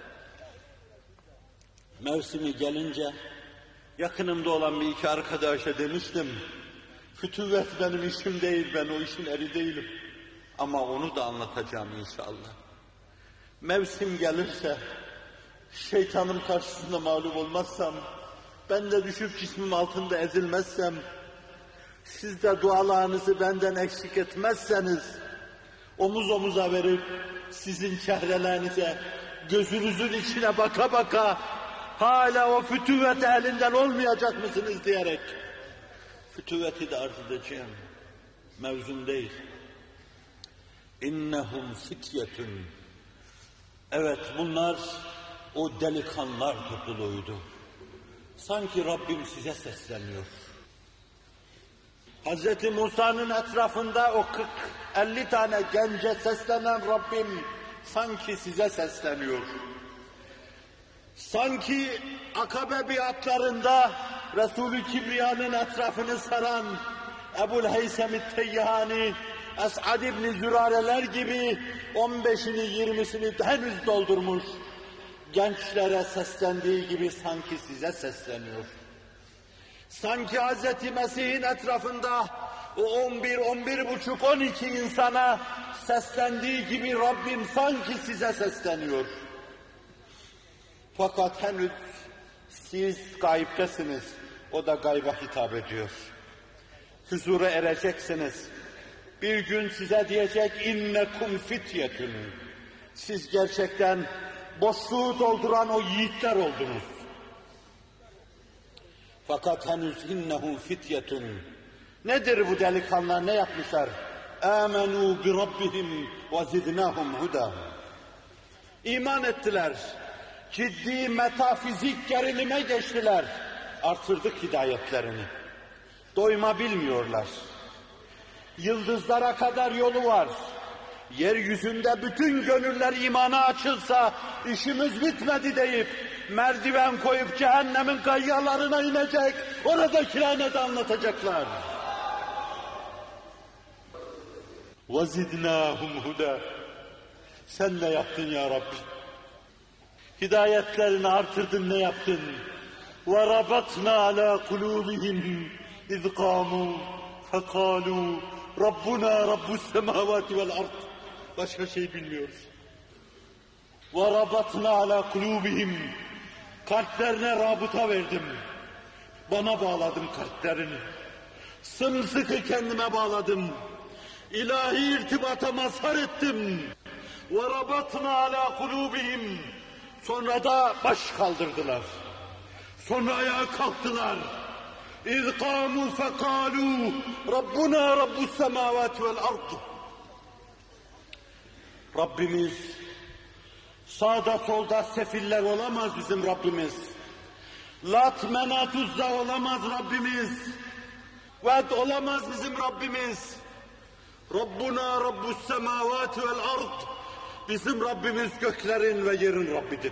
Mevsimi gelince yakınımda olan bir iki arkadaşa demiştim, fütüvvet benim işim değil, ben o işin eri değilim. Ama onu da anlatacağım inşallah. Mevsim gelirse, şeytanım karşısında mağlup olmazsam, ben de düşüp cismim altında ezilmezsem, siz de dualarınızı benden eksik etmezseniz, omuz omuza verip sizin çehrelerinize, gözünüzün içine baka baka, hala o fütüvvet elinden olmayacak mısınız diyerek, fütüvveti de arz edeceğim. Mevzum değil. İnnehum fityetun. Evet, bunlar o delikanlılar topluluğuydu. Sanki Rabbim size sesleniyor. Hazreti Musa'nın etrafında o kırk elli tane gence seslenen Rabbim sanki size sesleniyor. Sanki Akabe biatlarında Resul-i Kibriya'nın etrafını saran Ebu'l-Heysem-i Teyyahani, Es'ad İbni Zürareler gibi on beşini yirmisini henüz doldurmuş gençlere seslendiği gibi sanki size sesleniyor. Sanki Hz. Mesih'in etrafında o on bir, on bir buçuk, on iki insana seslendiği gibi Rabbim sanki size sesleniyor. Fakat henüz siz gaybdesiniz, o da gayba hitap ediyor. Huzura ereceksiniz. Bir gün size diyecek, innekum fityetun. Siz gerçekten boşluğu dolduran o yiğitler oldunuz. Fakat henüz innehum fityetun. Nedir bu delikanlılar, ne yapmışlar? Âmenû bi rabbihim ve zidnâhum hudâ. İman ettiler. Ciddi metafizik gerilime geçtiler. Artırdık hidayetlerini. Doyma bilmiyorlar. Yıldızlara kadar yolu var. Yeryüzünde bütün gönüller imana açılsa işimiz bitmedi deyip merdiven koyup cehennemin kayyalarına inecek, oradakilerine de anlatacaklar. وَزِدْنَاهُمْ هُدَى. Sen ne yaptın ya Rabbi? Hidayetlerini artırdın, ne yaptın? وَرَبَطْنَا عَلَى قُلُوبِهِمْ اِذْ قَامُوا فَقَالُوا رَبُّنَا رَبُّ السَّمَاوَاتِ وَالْأَرْضِ. Başka şey bilmiyoruz. وَرَبَطْنَا عَلَى قُلُوبِهِمْ. Kalplerine rabıta verdim. Bana bağladım kalplerini. Sımsıkı kendime bağladım. İlahi irtibata mazhar ettim. وَرَبَطْنَا عَلَى قُلُوبِهِمْ. Sonra da baş kaldırdılar. Sonra ayağa kalktılar. اِذْ قَامُوا فَقَالُوا رَبُّنَا رَبُّ السَّمَاوَاتِ وَالْأَرْضِ. Rabbimiz, sağda solda sefiller olamaz bizim Rabbimiz. Lat, Menat, Uzza olamaz Rabbimiz. Ved olamaz bizim Rabbimiz. Rabbuna Rabbus semavati vel ard. Bizim Rabbimiz göklerin ve yerin Rabbidir.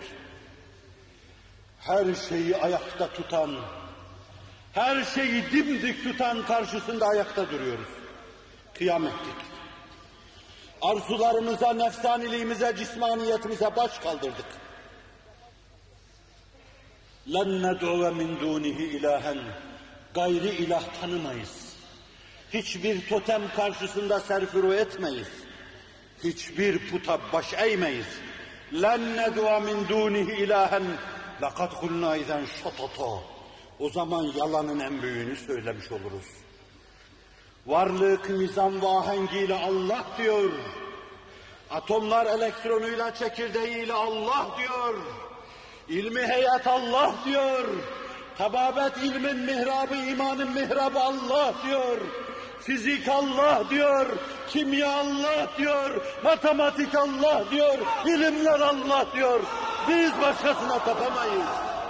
Her şeyi ayakta tutan, her şeyi dimdik tutan karşısında ayakta duruyoruz. Kıyam ettik. Arzularımıza, nefsaniliğimize, cismaniyetimize baş kaldırdık. لَنْ نَدْعُوَ مِنْ دُونِهِ ilahen. Gayri ilah tanımayız. Hiçbir totem karşısında serfuru etmeyiz. Hiçbir puta baş eğmeyiz. لَنْ نَدْعُوَ مِنْ دُونِهِ ilahen. لَقَدْ قُلْنَا اِذَنْ شَطَطًا. O zaman yalanın en büyüğünü söylemiş oluruz. Varlık, nizam ve ahengiyle Allah diyor. Atomlar elektronuyla, çekirdeğiyle Allah diyor. İlmi heyet Allah diyor. Tababet ilmin mihrabı, imanın mihrabı Allah diyor. Fizik Allah diyor. Kimya Allah diyor. Matematik Allah diyor. İlimler Allah diyor. Biz başkasına tapamayız.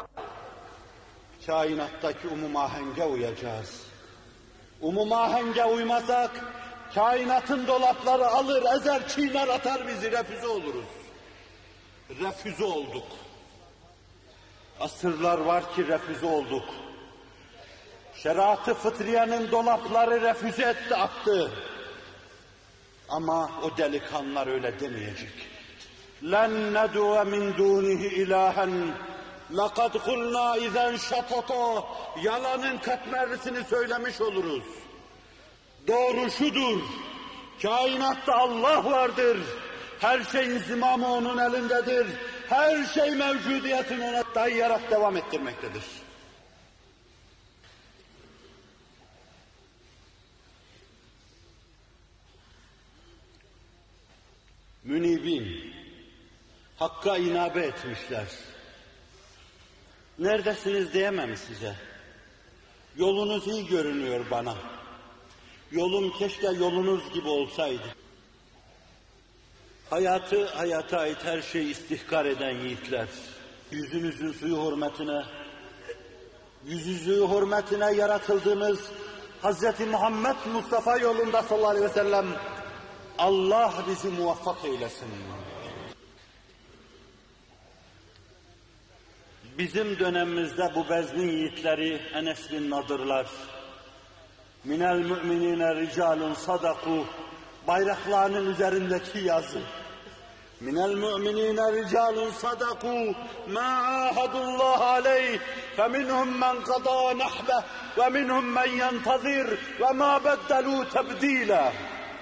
Kainattaki umum ahenge uyacağız. Umum ahenge uymazsak, kainatın dolapları alır, ezer, çiğner, atar bizi, refüze oluruz. Refüze olduk. Asırlar var ki refüze olduk. Şeriat-ı fıtriyenin dolapları refüze etti, attı. Ama o delikanlılar öyle demeyecek. لَنْ نَدُوَ مِنْ دُونِهِ ilahen. لَقَدْ قُلْنَا اِذَنْ شَطَطًا. Yalanın katmerlisini söylemiş oluruz. Doğru şudur, kainatta Allah vardır. Her şeyin zimamı onun elindedir. Her şey mevcudiyetin ona dayayarak devam ettirmektedir. Münibin, Hakk'a inabe etmişler. Neredesiniz diyemem size. Yolunuz iyi görünüyor bana. Yolum keşke yolunuz gibi olsaydı. Hayatı, hayata ait her şeyi istihkar eden yiğitler, yüzünüzün suyu hürmetine, yüzüzü hürmetine yaratıldığımız Hazreti Muhammed Mustafa yolunda sallallahu aleyhi ve sellem, Allah bizi muvaffak eylesin. Bizim dönemimizde bu bezmin yiğitleri Enes bin Nadırlar, minel müminine ricalun sadaku, bayraklarının üzerindeki yazı, minel müminine ricalun sadaku ma ahadullah aleyh feminhum men qada nahbeh ve minhum men yentazir ve ma beddelu tebdila.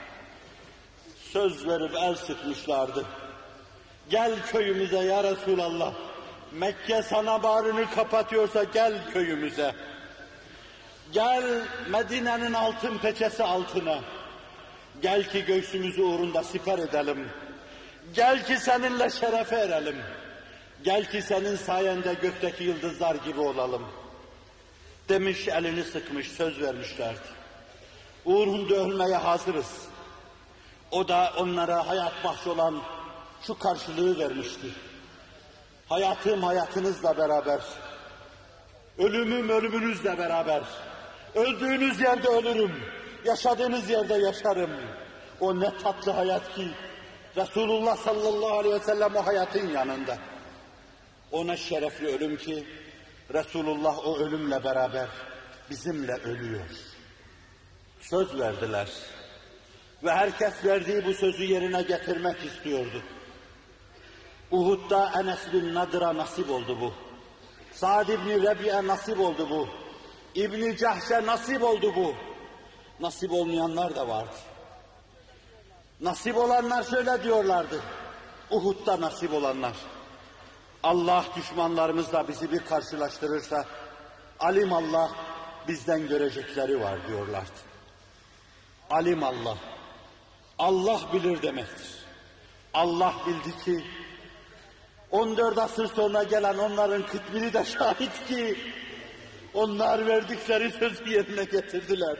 Söz verip el sıkmışlardı. Gel köyümüze ya Resulallah. Mekke sana bağrını kapatıyorsa gel köyümüze. Gel Medine'nin altın peçesi altına. Gel ki göğsümüzü uğrunda siper edelim. Gel ki seninle şerefe erelim. Gel ki senin sayende gökteki yıldızlar gibi olalım. Demiş, elini sıkmış, söz vermişlerdi. Uğrunda ölmeye hazırız. O da onlara hayat bahşolan şu karşılığı vermişti. Hayatım hayatınızla beraber, ölümüm ölümünüzle beraber, öldüğünüz yerde ölürüm, yaşadığınız yerde yaşarım. O ne tatlı hayat ki, Resulullah sallallahu aleyhi ve sellem o hayatın yanında. O ne şerefli ölüm ki, Resulullah o ölümle beraber bizimle ölüyor. Söz verdiler. Ve herkes verdiği bu sözü yerine getirmek istiyordu. Uhud'da Enes bin Nadır'a nasip oldu bu. Sa'd ibn Rebi'ye nasip oldu bu. İbn Cahş'e nasip oldu bu. Nasip olmayanlar da vardı. Nasip olanlar şöyle diyorlardı. Uhud'da nasip olanlar. Allah düşmanlarımızla bizi bir karşılaştırırsa, alim Allah bizden görecekleri var diyorlardı. Alim Allah. Allah bilir demektir. Allah bildi ki, on dört asır sonra gelen onların kıtmini de şahit ki, onlar verdikleri sözü yerine getirdiler.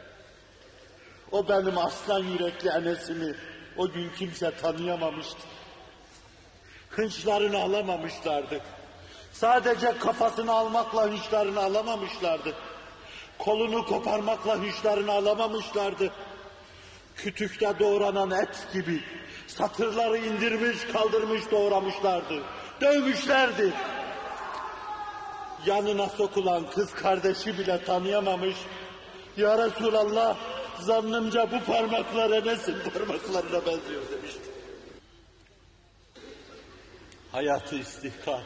O benim aslan yürekli Enes'imi o gün kimse tanıyamamıştı. Hınçlarını alamamışlardı. Sadece kafasını almakla hünçlerini alamamışlardı. Kolunu koparmakla hünçlerini alamamışlardı. Kütükte doğranan et gibi satırları indirmiş, kaldırmış, doğramışlardı. Dövmüşlerdi. Yanına sokulan kız kardeşi bile tanıyamamış. Ya Resulallah, zannımca bu parmaklar Enes'in parmaklarına benziyor demişti. Hayatı istihkar,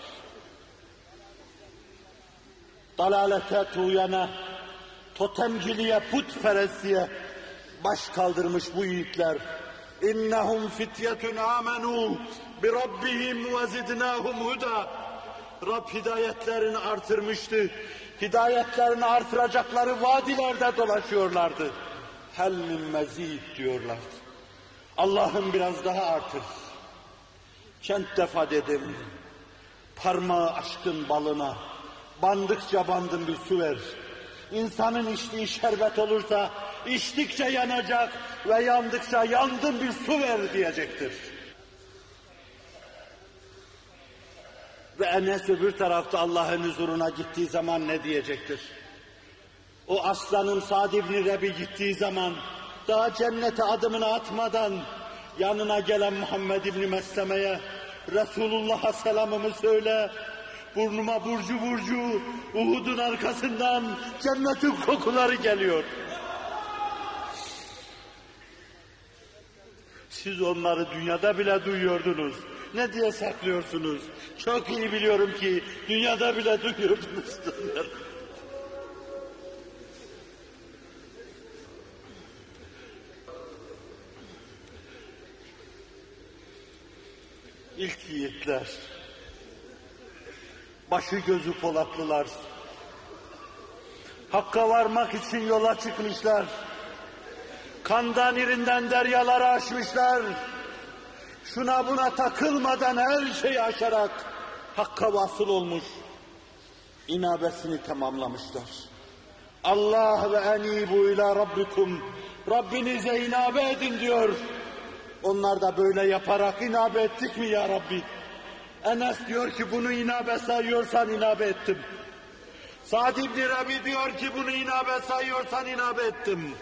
dalalete, tuğyana, totemciliğe, putperestliğe baş kaldırmış bu yiğitler. İnnehum fityetun amenu bi rabbihim ve zidnahum huda. Rab hidayetlerini artırmıştı. Hidayetlerini artıracakları vadilerde dolaşıyorlardı. Hel min mezid diyorlardı. Allah'ım biraz daha artır. Kent defa dedim, parmağı aşkın balına, bandıkça bandın bir su ver. İnsanın içtiği şerbet olursa, içtikçe yanacak ve yandıkça yandın bir su ver diyecektir. Ve Enes öbür tarafta Allah'ın huzuruna gittiği zaman ne diyecektir? O aslanın Sa'd ibn Rebi gittiği zaman, daha cennete adımını atmadan, yanına gelen Muhammed ibn Mesleme'ye, Resulullah'a selamımı söyle, burnuma burcu burcu, Uhud'un arkasından cennetin kokuları geliyor. Siz onları dünyada bile duyuyordunuz. Ne diye saklıyorsunuz? Çok iyi biliyorum ki dünyada bile duyuyordunuz onları. İlk yiğitler, başı gözü Polatlılar, Hakk'a varmak için yola çıkmışlar, kandan irinden deryaları aşmışlar, şuna buna takılmadan her şeyi aşarak Hakk'a vasıl olmuş, inabesini tamamlamışlar. Allah ve enibu ila rabbikum, Rabbinize inabe edin diyor. Onlar da böyle yaparak inabe ettik mi ya Rabbi? Enes diyor ki bunu inabe sayıyorsan inabe ettim. Sa'd ibn Rabi diyor ki bunu inabe sayıyorsan inabe ettim.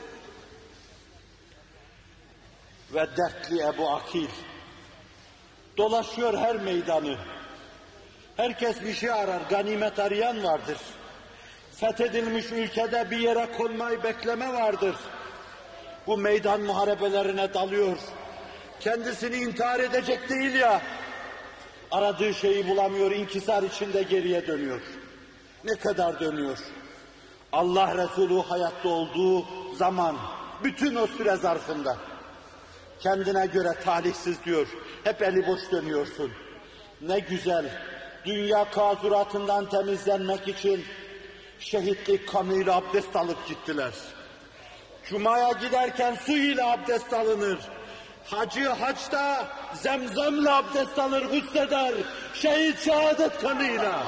Ve dertli Ebu Akil dolaşıyor her meydanı. Herkes bir şey arar, ganimet arayan vardır. Fethedilmiş ülkede bir yere konmayı bekleme vardır. Bu meydan muharebelerine dalıyor. Kendisini intihar edecek değil ya, aradığı şeyi bulamıyor, inkisar içinde geriye dönüyor. Ne kadar dönüyor? Allah Resulü hayatta olduğu zaman, bütün o süre zarfında, kendine göre talihsiz diyor, hep eli boş dönüyorsun. Ne güzel, dünya kazuratından temizlenmek için şehitlik kanıyla abdest alıp gittiler. Cuma'ya giderken su ile abdest alınır. Hacı haçta zemzemle abdest alır, gusleder, şehit şehadet kanıyla.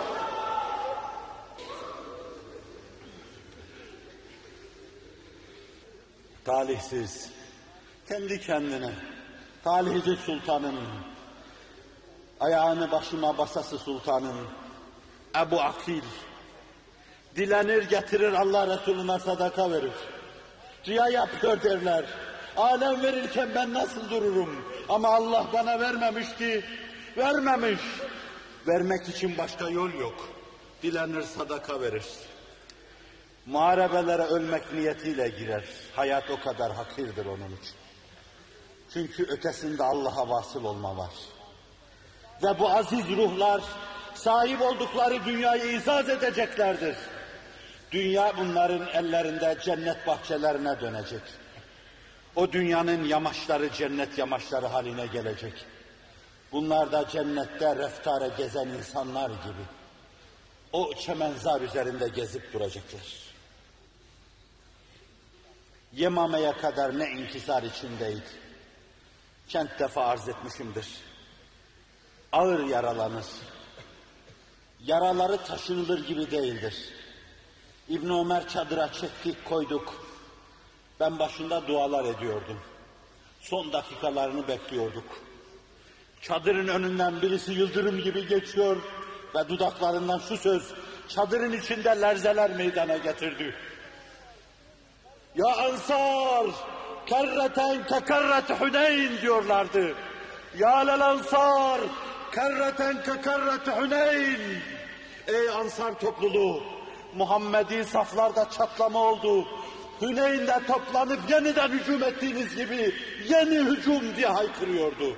Talihsiz, kendi kendine, talihsiz sultanın, ayağını başıma basası sultanın, Ebu Akil, dilenir getirir Allah Resulüne sadaka verir. Riya yapıyor derler. Alem verirken ben nasıl dururum? Ama Allah bana vermemiş ki, vermemiş. Vermek için başka yol yok. Dilenir sadaka verir. Muharebelere ölmek niyetiyle girer. Hayat o kadar hakirdir onun için. Çünkü ötesinde Allah'a vasıl olma var. Ve bu aziz ruhlar sahip oldukları dünyayı izaz edeceklerdir. Dünya bunların ellerinde cennet bahçelerine dönecek. O dünyanın yamaçları cennet yamaçları haline gelecek. Bunlar da cennette reftare gezen insanlar gibi o çemenzar üzerinde gezip duracaklar. Yemame'ye kadar ne inkisar içindeydi. Kent defa arz etmişimdir. Ağır yaralanır. Yaraları taşınılır gibi değildir. İbn Ömer çadıra çektik koyduk. Ben başında dualar ediyordum. Son dakikalarını bekliyorduk. Çadırın önünden birisi yıldırım gibi geçiyor. ve dudaklarından şu söz çadırın içinde lerzeler meydana getirdi. Ya Ansar, kerreten kekerret Huneyn diyorlardı. Ya lel Ansar, kerreten kekerret Huneyn. Ey Ansar topluluğu, Muhammedi saflarda çatlama oldu. Hüneyn'de toplanıp yeniden hücum ettiğiniz gibi yeni hücum diye haykırıyordu.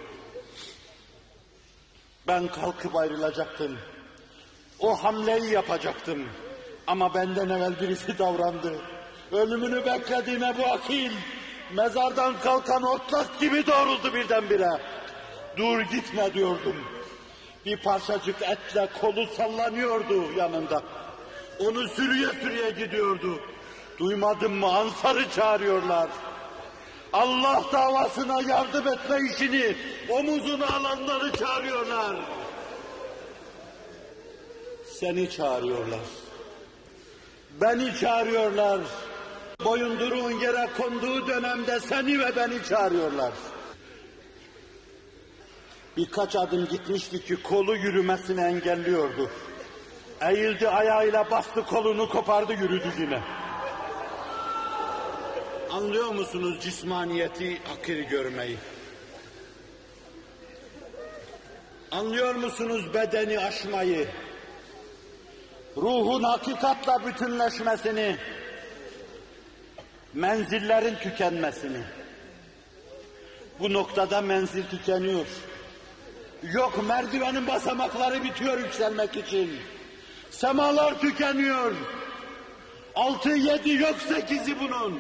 Ben kalkıp ayrılacaktım. O hamleyi yapacaktım. Ama benden evvel birisi davrandı. Ölümünü beklediğim Ebu Akil, mezardan kalkan otlak gibi doğruldu birdenbire. Dur gitme diyordum. Bir parçacık etle kolu sallanıyordu yanında. Onu sürüye sürüye gidiyordu. Duymadın mı? Ansar'ı çağırıyorlar. Allah davasına yardım etme işini omuzuna alanları çağırıyorlar. Seni çağırıyorlar. Beni çağırıyorlar. Boyunduruğun yere konduğu dönemde seni ve beni çağırıyorlar. Birkaç adım gitmişti ki kolu yürümesini engelliyordu. Eğildi, ayağıyla bastı, kolunu kopardı, yürüdü yine. Anlıyor musunuz cismaniyeti hakiri görmeyi? Anlıyor musunuz bedeni aşmayı? Ruhun hakikatla bütünleşmesini, menzillerin tükenmesini. Bu noktada menzil tükeniyor. Yok, merdivenin basamakları bitiyor yükselmek için. Semalar tükeniyor. Altı, yedi, yok sekizi bunun.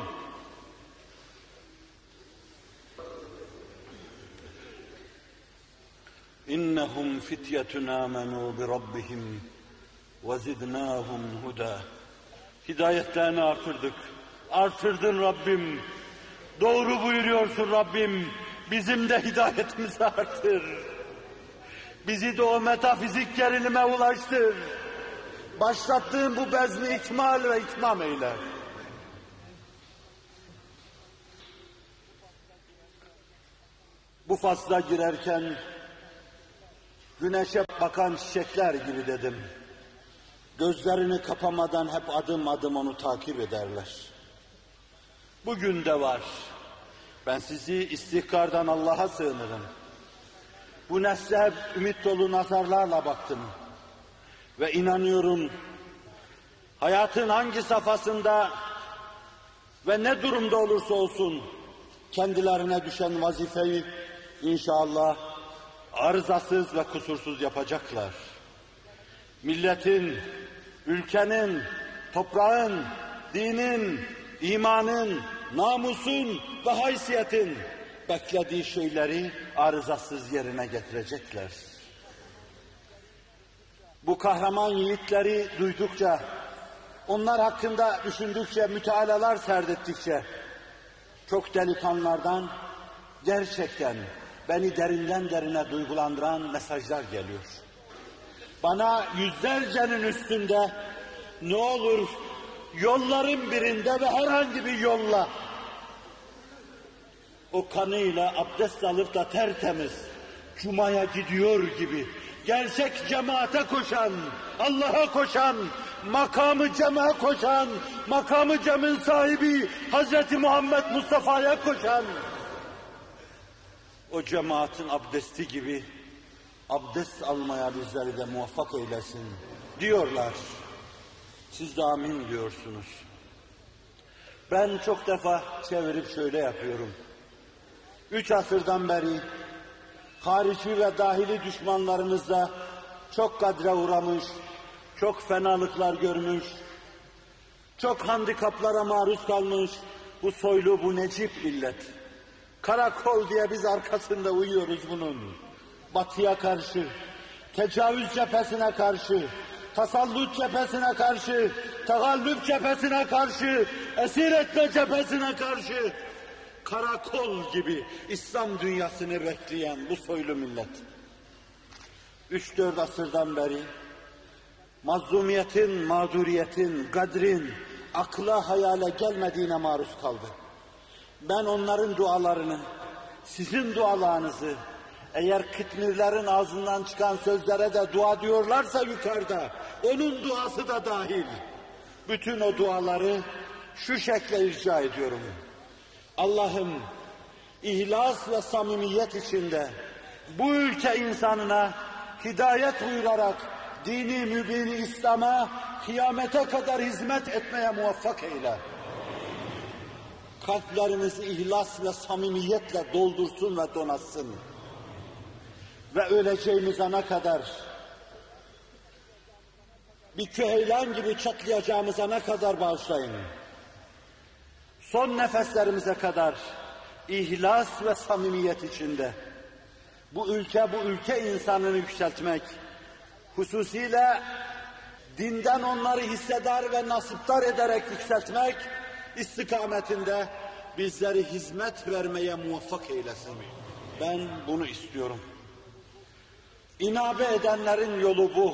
İnnehum fityetun amenu bi rabbihim ve zidnahum huda. Hidayetlerini artırdık. Artırdın Rabbim. Doğru buyuruyorsun Rabbim. Bizim de hidayetimizi artır. Bizi de o metafizik gerilime ulaştır. Başlattığın bu bezni ikmal ve itmam eyle. Bu fasla girerken güneşe bakan çiçekler gibi dedim. Gözlerini kapamadan hep adım adım onu takip ederler. Bugün de var. Ben sizi istihkardan Allah'a sığınırım. Bu nesle hep ümit dolu nazarlarla baktım. Ve inanıyorum, hayatın hangi safhasında ve ne durumda olursa olsun, kendilerine düşen vazifeyi inşallah arızasız ve kusursuz yapacaklar. Milletin, ülkenin, toprağın, dinin, imanın, namusun ve haysiyetin beklediği şeyleri arızasız yerine getirecekler. Bu kahraman yiğitleri duydukça, onlar hakkında düşündükçe, mütealalar serdettikçe, çok delikanlılardan gerçekten beni derinden derine duygulandıran mesajlar geliyor. Bana yüzlercenin üstünde ne olur yolların birinde ve herhangi bir yolla o kanıyla abdest alıp da tertemiz Cuma'ya gidiyor gibi gerçek cemaate koşan, Allah'a koşan, makamı cem'e koşan, makamı cem'in sahibi Hazreti Muhammed Mustafa'ya koşan o cemaatin abdesti gibi abdest almaya bizleri de muvaffak eylesin diyorlar. Siz de amin diyorsunuz. Ben çok defa çevirip şöyle yapıyorum. Üç asırdan beri harici ve dahili düşmanlarımızla çok kadre uğramış, çok fenalıklar görmüş, çok handikaplara maruz kalmış bu soylu, bu necip millet. Karakol diye biz arkasında uyuyoruz bunun. Batıya karşı, tecavüz cephesine karşı, tasallut cephesine karşı, tegallüp cephesine karşı, esir etme cephesine karşı, karakol gibi İslam dünyasını bekleyen bu soylu millet. Üç dört asırdan beri mazlumiyetin, mağduriyetin, gadrin, akla hayale gelmediğine maruz kaldı. Ben onların dualarını, sizin dualarınızı, Eğer kıtmirlerin ağzından çıkan sözlere de dua diyorlarsa yukarıda, onun duası da dahil. Bütün o duaları şu şekle irca ediyorum. Allah'ım, ihlas ve samimiyet içinde bu ülke insanına hidayet buyurarak dini mübini İslam'a kıyamete kadar hizmet etmeye muvaffak eyle. Kalplerimizi ihlas ve samimiyetle doldursun ve donatsın. Ve öleceğimiz ana kadar, bir küheylan gibi çatlayacağımız ana kadar bağışlayın. Son nefeslerimize kadar ihlas ve samimiyet içinde bu ülke, bu ülke insanını yükseltmek, hususiyle dinden onları hissedar ve nasipdar ederek yükseltmek istikametinde bizleri hizmet vermeye muvaffak eylesin. Ben bunu istiyorum. İnabe edenlerin yolu bu.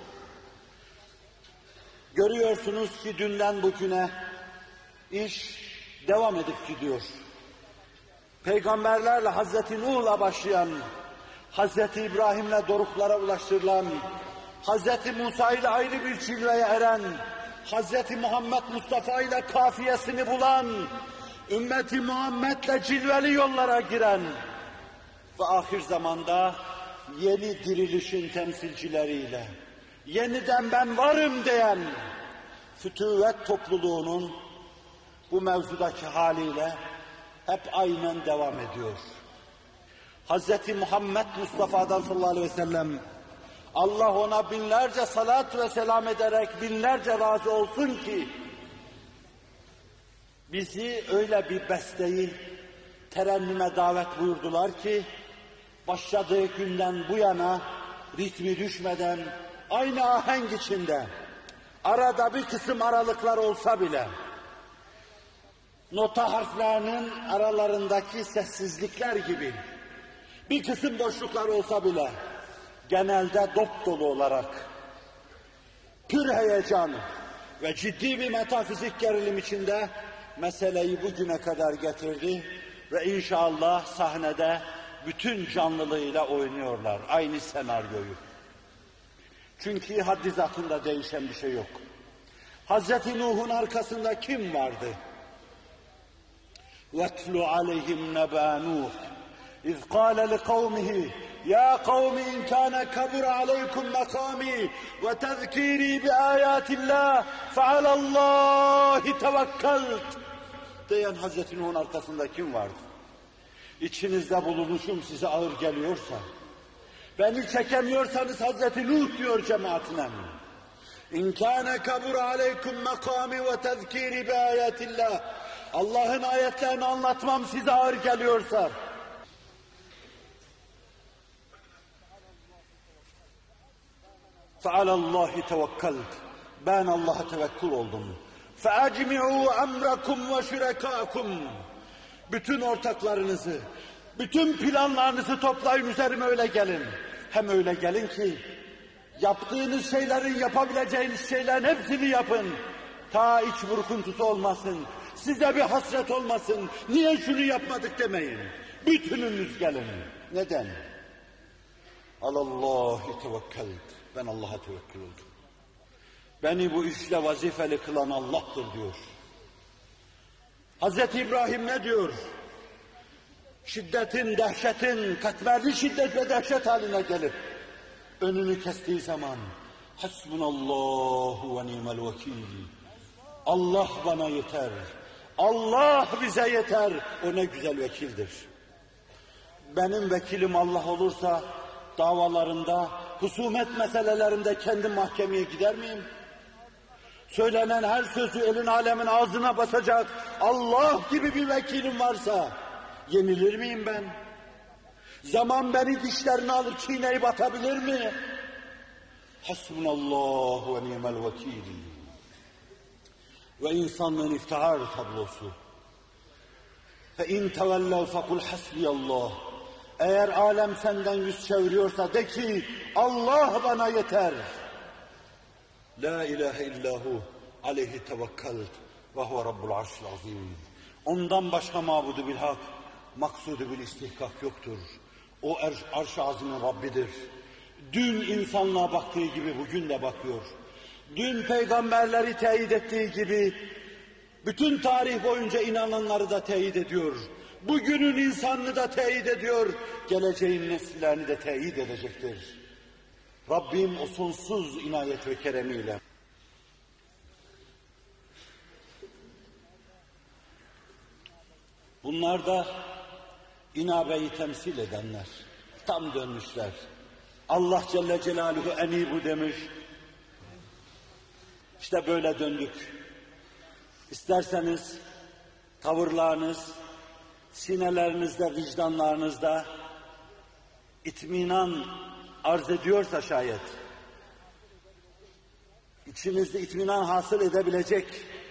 Görüyorsunuz ki dünden bugüne iş devam edip gidiyor. Peygamberlerle Hazreti Nuh'la başlayan, Hazreti İbrahim'le doruklara ulaştırılan, Hazreti Musa ile ayrı bir cilveye eren, Hazreti Muhammed Mustafa ile kafiyesini bulan, ümmeti Muhammed'le cilveli yollara giren ve ahir zamanda yeni dirilişin temsilcileriyle, yeniden ben varım diyen fütüvvet topluluğunun bu mevzudaki haliyle hep aynen devam ediyor. Hazreti Muhammed Mustafa'dan sallallahu aleyhi ve sellem, Allah ona binlerce salat ve selam ederek binlerce razı olsun ki, bizi öyle bir besteyi terennüme davet buyurdular ki, başladığı günden bu yana ritmi düşmeden, aynı ahenk içinde, arada bir kısım aralıklar olsa bile, nota harflerinin aralarındaki sessizlikler gibi, bir kısım boşluklar olsa bile, genelde dop dolu olarak, pür heyecan ve ciddi bir metafizik gerilim içinde meseleyi bugüne kadar getirdi ve inşallah sahnede bütün canlılığıyla oynuyorlar aynı senaryoyu. Çünkü haddi zatında değişen bir şey yok. Hazreti Nuh'un arkasında kim vardı? وَاتْلُ عَلَيْهِمْ نَبَا نُوحٍ اِذْ قَالَ لِقَوْمِهِ يَا قَوْمِ اِنْ كَانَ كَبُرَ عَلَيْكُمْ مَقَامِي وَتَذْكِيرِي بِآيَاتِ اللّٰهِ فَعَلَى اللّٰهِ تَوَكَّلْتُ diyen Hazreti Nuh'un arkasında kim vardı? İçinizde bulunuşum size ağır geliyorsa, beni çekemiyorsanız Hazreti Nuh diyor cemaatine. İn kâne kabura aleykum makâmi ve tezkîri bi âyâtillah. Allah'ın ayetlerini anlatmam size ağır geliyorsa, fe'alallâhi tevekkelt. Ben Allah'a tevekkül oldum. Fe'ecmi'û emrekum ve şürekâkum. Bütün ortaklarınızı, bütün planlarınızı toplayın, üzerime öyle gelin. Hem öyle gelin ki, yaptığınız şeylerin, yapabileceğiniz şeylerin hepsini yapın. Ta iç burkuntusu olmasın, size bir hasret olmasın, niye şunu yapmadık demeyin. Bütününüz gelin. Neden? Alallahi tevekkelt. Ben Allah'a tevekkül oldum. Beni bu işle vazifeli kılan Allah'tır diyor. Hazreti İbrahim ne diyor? Şiddetin, dehşetin, katmerli şiddet ve dehşet haline gelip önünü kestiği zaman Hasbunallahu ve ni'mel vekil. Allah bana yeter. Allah bize yeter. O ne güzel vekildir. Benim vekilim Allah olursa davalarında, husumet meselelerinde kendim mahkemeye gider miyim? Söylenen her sözü elin alemin ağzına basacak Allah gibi bir vekilim varsa yenilir miyim ben? Zaman beni dişlerine alıp çiğneyip atabilir mi? Hasbunallahu ve ni'mel vekil. Ve insanlığın iftihar tablosu. Fe in tevellev fekul hasbiyallah. Eğer alem senden yüz çeviriyorsa de ki Allah bana yeter. La ilahe illahu aleyhi tevekkelt ve huve rabbul arşil azim. Ondan başka mabudu bil hak, maksudu bil istihkak yoktur. O arş- arş-ı azim'in Rabbidir. Dün insanlığa baktığı gibi bugün de bakıyor. Dün peygamberleri teyit ettiği gibi bütün tarih boyunca inananları da teyit ediyor. Bugünün insanını da teyit ediyor. Geleceğin nesillerini de teyit edecektir. Rabbim o sonsuz inayet ve keremiyle. Bunlar da inabeyi temsil edenler. Tam dönmüşler. Allah Celle Celaluhu enibu demiş. İşte böyle döndük. İsterseniz tavırlarınız, sinelerinizde, vicdanlarınızda itminan arz ediyorsa şayet, içinizde itminan hasıl edebilecek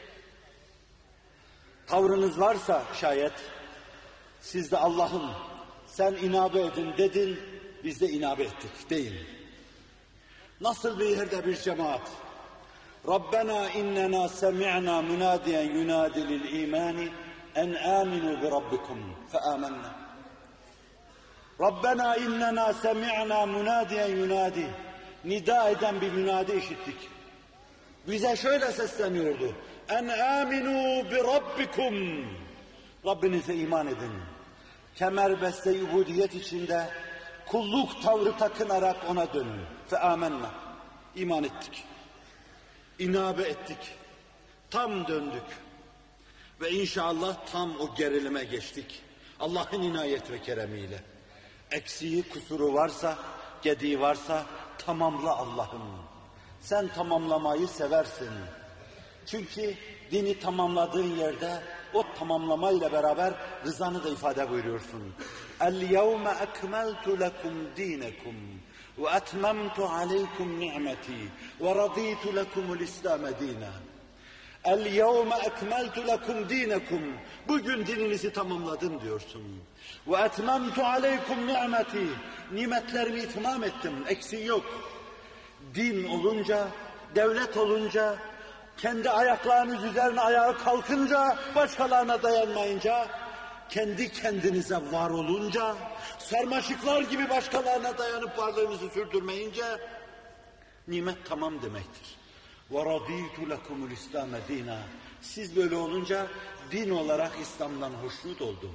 tavrınız varsa şayet, siz de Allah'ım sen inabe edin dedin, biz de inabe ettik değil. Nasıl bir yerde bir cemaat, Rabbena innena semi'na münadiyen yunadi lil imani en aminu bi rabbikum fe amennâ. Rabbena innena semi'na münadiyen yunadi. Nida eden bir münadi işittik. Bize şöyle sesleniyordu. En aminu bi rabbikum. Rabbinize iman edin. Kemerbeste ubudiyet içinde kulluk tavrı takınarak ona dönün. Fe amennâ. İman ettik. İnabe ettik. Tam döndük. Ve inşallah tam o gerilime geçtik. Allah'ın inayet ve keremiyle. Eksiği, kusuru varsa, gediği varsa tamamla Allah'ım. Sen tamamlamayı seversin. Çünkü dini tamamladığın yerde o tamamlamayla beraber rızanı da ifade buyuruyorsun. El-yevme ekmeltu lekum dinekum ve etmemtu aleykum ni'meti ve raditu lekumul İslam'e dînen. El-yevme ekmeltu lekum dinekum. Bugün dininizi tamamladım diyorsun. Ve etmemtu aleykum ni'meti. Nimetlerimi itmam ettim. Eksiği yok. Din olunca, devlet olunca, kendi ayaklarınız üzerine ayağa kalkınca, başkalarına dayanmayınca, kendi kendinize var olunca, sarmaşıklar gibi başkalarına dayanıp varlığınızı sürdürmeyince, nimet tamam demektir. وَرَضِيتُ لَكُمُ الْاِسْلَامَ دِينًا. Siz böyle olunca din olarak İslam'dan hoşnut oldum.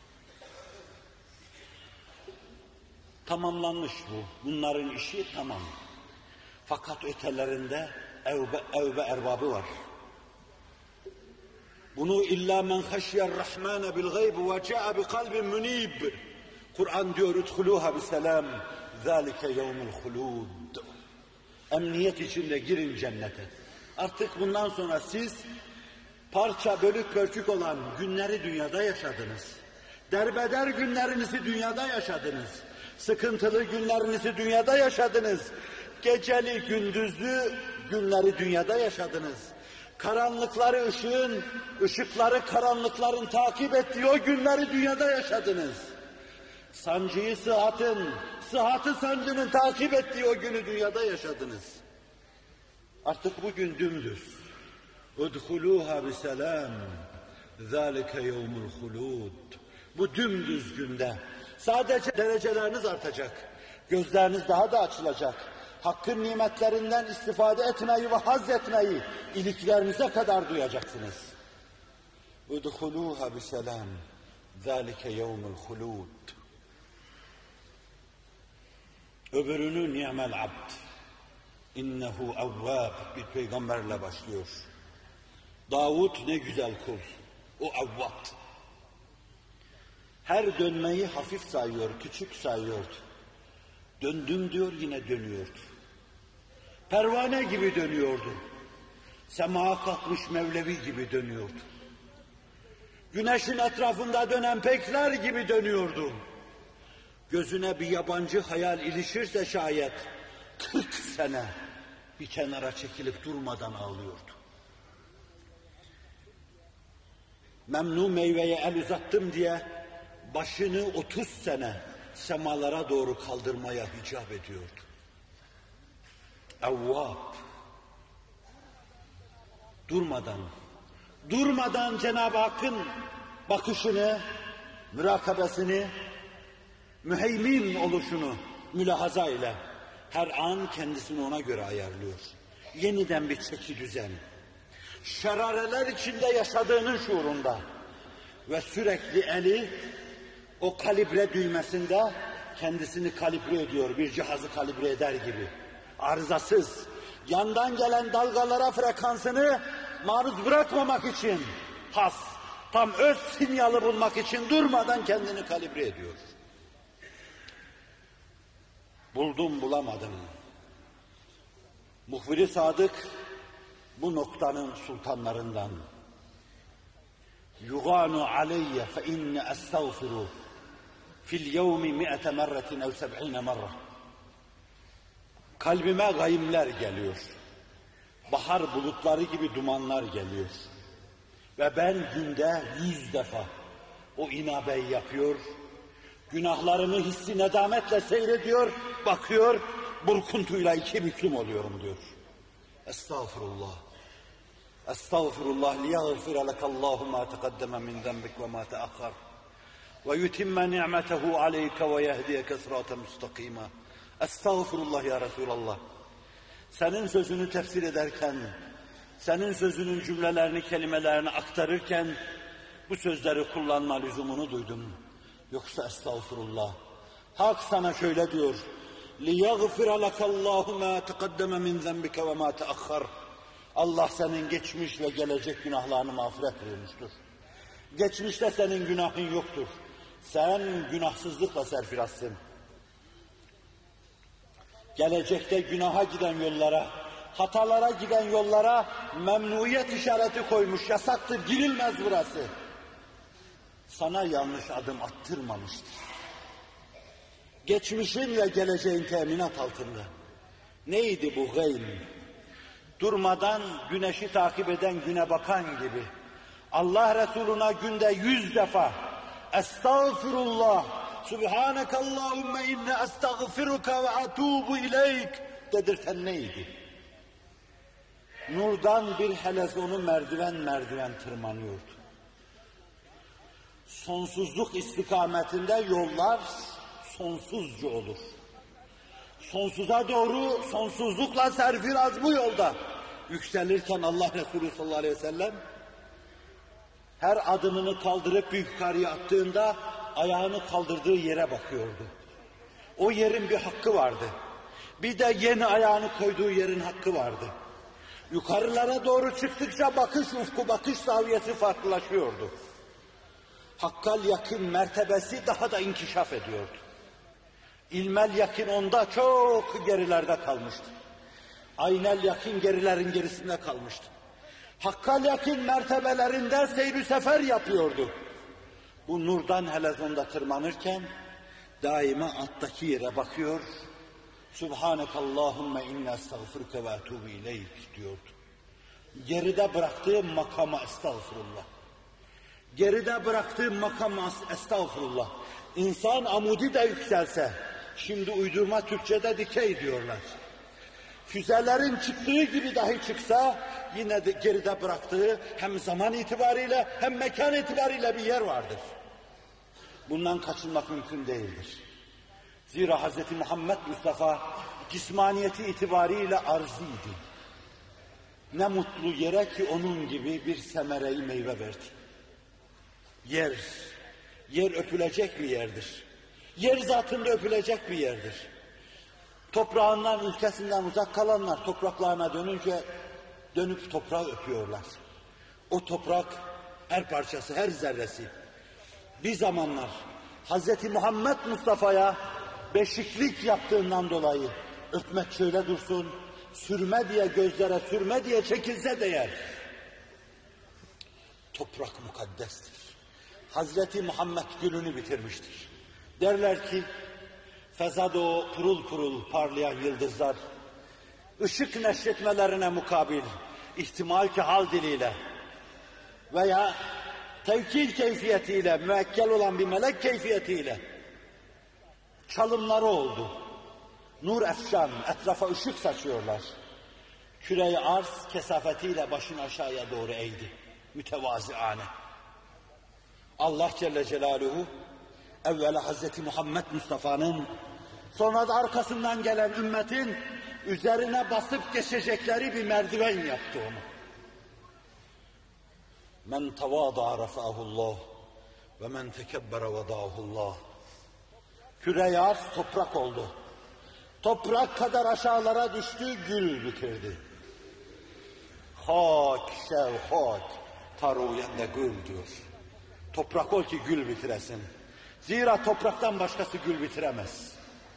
Tamamlanmış bu. Bunların işi tamam. Fakat ötelerinde evbe, evbe erbabı var. Bunu illa men haşyer rahmane bil gayb ve ca'a bi kalbin munib. Kur'an diyor udhuluha bi selam. Zalike yevmul hulud. Emniyet içinde girin cennete. Artık bundan sonra siz parça bölük pörçük olan günleri dünyada yaşadınız. Derbeder günlerinizi dünyada yaşadınız. Sıkıntılı günlerinizi dünyada yaşadınız. Geceli gündüzlü günleri dünyada yaşadınız. Karanlıkları ışığın, ışıkları karanlıkların takip ettiği o günleri dünyada yaşadınız. Sancıyı sıhhatın, sıhhatı sancının takip ettiği o günü dünyada yaşadınız. Artık bugün dümdüz. Udhuluha biselam. Zalike yevmul hulud. Bu dümdüz günde sadece dereceleriniz artacak. Gözleriniz daha da açılacak. Hakkın nimetlerinden istifade etmeyi ve haz etmeyi iliklerinize kadar duyacaksınız. Udhuluha biselam. Zalike yevmul hulud. Öbürünü ni'mel abd. İnnehu evvab. Bir peygamberle başlıyor. Davud ne güzel kul. O evvab. Her dönmeyi hafif sayıyor, küçük sayıyordu. Döndüm diyor yine dönüyordu. Pervane gibi dönüyordu. Semaha kalkmış Mevlevi gibi dönüyordu. Güneşin etrafında dönen pekler gibi dönüyordu. Gözüne bir yabancı hayal ilişirse şayet kırk sene bir kenara çekilip durmadan ağlıyordu. Memnun meyveye el uzattım diye başını otuz sene semalara doğru kaldırmaya icap ediyordu. Evvab. Durmadan, durmadan Cenab-ı Hakk'ın bakışını, mürakabesini, müheymin oluşunu mülahaza ile her an kendisini ona göre ayarlıyor. Yeniden bir çeki düzen. Şerareler içinde yaşadığının şuurunda ve sürekli eli o kalibre düğmesinde kendisini kalibre ediyor, bir cihazı kalibre eder gibi. Arızasız, yandan gelen dalgalara frekansını maruz bırakmamak için, has, tam öz sinyali bulmak için durmadan kendini kalibre ediyor. Buldum bulamadım. Muhbir-i Sadık bu noktanın sultanlarından. Yuganu aleyye fe inne estağfiru fil yevmi mi'ete merretin ev seb'ine merre. Kalbime gayimler geliyor. Bahar bulutları gibi dumanlar geliyor. Ve ben günde yüz defa o inabeyi yapıyor, günahlarımı hissi nedametle seyrediyor, bakıyor, burkuntuyla iki büklüm oluyorum diyor. Estağfurullah. Estağfurullah liyaghfira lekallahu ma taqaddama min zenbik ve ma teakhkhar ve yutimme ni'metehu aleyke ve yehdiyeke sıraten mustakima. Estağfurullah ya Resulallah. Senin sözünü tefsir ederken, senin sözünün cümlelerini, kelimelerini aktarırken bu sözleri kullanma lüzumunu duydum. Yoksa estağfurullah. Hak sana şöyle diyor. لِيَغْفِرَ لَكَ اللّٰهُ مَا تَقَدَّمَ مِنْ ذَنْبِكَ وَمَا تَأَخَّرَ. Allah senin geçmiş ve gelecek günahlarını mağfiret buyurmuştur. Geçmişte senin günahın yoktur. Sen günahsızlıkla serfirasın. Gelecekte günaha giden yollara, hatalara giden yollara memnuniyet işareti koymuş, yasaktır, girilmez burası. Sana yanlış adım attırmamıştır. Geçmişin ve geleceğin teminat altında. Neydi bu gaym? Durmadan güneşi takip eden güne bakan gibi. Allah Resuluna günde yüz defa Estağfirullah, Subhanekallahümme inne estağfiruka ve atubu ileyk dedirten neydi? Nurdan bir helezonu merdiven merdiven tırmanıyordu. Sonsuzluk istikametinde yollar sonsuzca olur. Sonsuza doğru sonsuzlukla serfiraz bu yolda. Yükselirken Allah Resulü sallallahu aleyhi ve sellem her adımını kaldırıp bir yukarıya attığında ayağını kaldırdığı yere bakıyordu. O yerin bir hakkı vardı. Bir de yeni ayağını koyduğu yerin hakkı vardı. Yukarılara doğru çıktıkça bakış ufku, bakış zaviyesi farklılaşıyordu. Hakkal yakın mertebesi daha da inkişaf ediyordu. İlmel yakın onda çok gerilerde kalmıştı. Aynel yakın gerilerin gerisinde kalmıştı. Hakkal yakın mertebelerinde seyr-i sefer yapıyordu. Bu nurdan helezonda tırmanırken daima alttaki yere bakıyor. Subhanekallahümme inne estağfirüke ve etubu ileyk diyordu. Geride bıraktığım makama estağfurullah. Geride bıraktığım makama estağfurullah. İnsan amudi de yükselse, şimdi uydurma Türkçe'de dikey diyorlar. Füzelerin çıktığı gibi dahi çıksa, yine de geride bıraktığı hem zaman itibariyle hem mekan itibariyle bir yer vardır. Bundan kaçınmak mümkün değildir. Zira Hazreti Muhammed Mustafa cismaniyeti itibariyle arzıydı. Ne mutlu yere ki onun gibi bir semereyi meyve verdi. Yer, yer öpülecek bir yerdir. Yer zatında öpülecek bir yerdir. Toprağından, ülkesinden uzak kalanlar topraklarına dönünce dönüp toprağı öpüyorlar. O toprak her parçası, her zerresi. Bir zamanlar Hazreti Muhammed Mustafa'ya beşiklik yaptığından dolayı öpmek şöyle dursun, sürme diye gözlere sürme diye çekilse değer. Toprak mukaddestir. Hazreti Muhammed gününü bitirmiştir. Derler ki fezada o pırıl pırıl parlayan yıldızlar ışık neşretmelerine mukabil ihtimal ki hal diliyle veya tevkil keyfiyetiyle müekkel olan bir melek keyfiyetiyle çalımları oldu. Nur efşan etrafa ışık saçıyorlar. Küre-i arz kesafetiyle başını aşağıya doğru eğdi. Mütevaziane. Allah Celle Celaluhu Evvela Hazreti Muhammed Mustafa'nın, sonra da arkasından gelen ümmetin üzerine basıp geçecekleri bir merdiven yaptı onu. Men tevâda'a rafa'ahullah ve men tekebbere vedâhullah. Küre-i arz toprak oldu. Toprak kadar aşağılara düştü, gül bitirdi. Hak, şev, hak, taruyende gül diyor. Toprak ol ki gül bitiresin. Zira topraktan başkası gül bitiremez.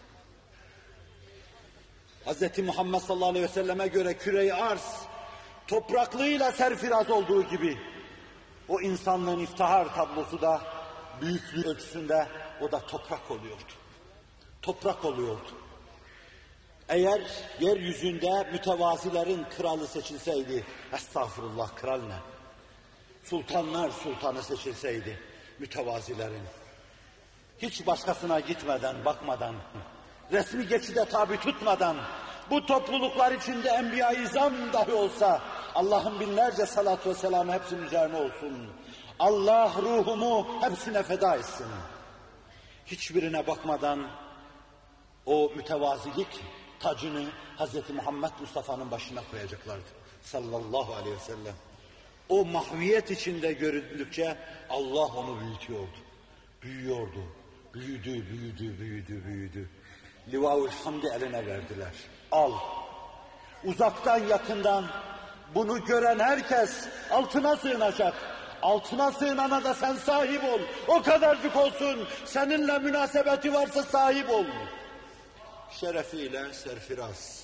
Hz. Muhammed sallallahu aleyhi ve selleme göre küre-i arz, topraklığıyla serfiraz olduğu gibi, o insanlığın iftihar tablosu da, büyüklüğü ölçüsünde, o da toprak oluyordu. Toprak oluyordu. Eğer yeryüzünde mütevazilerin kralı seçilseydi, estağfurullah kral ne? Sultanlar sultanı seçilseydi, mütevazilerin, hiç başkasına gitmeden, bakmadan, resmi geçide tabi tutmadan, bu topluluklar içinde Enbiya-i İzam dahi olsa, Allah'ın binlerce salatu ve selamı hepsinin üzerine olsun. Allah ruhumu hepsine feda etsin. Hiçbirine bakmadan o mütevazilik tacını Hz. Muhammed Mustafa'nın başına koyacaklardı. Sallallahu aleyhi ve sellem. O mahviyet içinde göründükçe Allah onu büyütüyordu. Büyüyordu. Büyüdü, büyüdü, büyüdü, büyüdü. Livaul Hamdi eline verdiler. Al. Uzaktan yakından bunu gören herkes altına sığınacak. Altına sığınana da sen sahip ol. O kadarcık olsun. Seninle münasebeti varsa sahip ol. Şerefiyle serfiraz.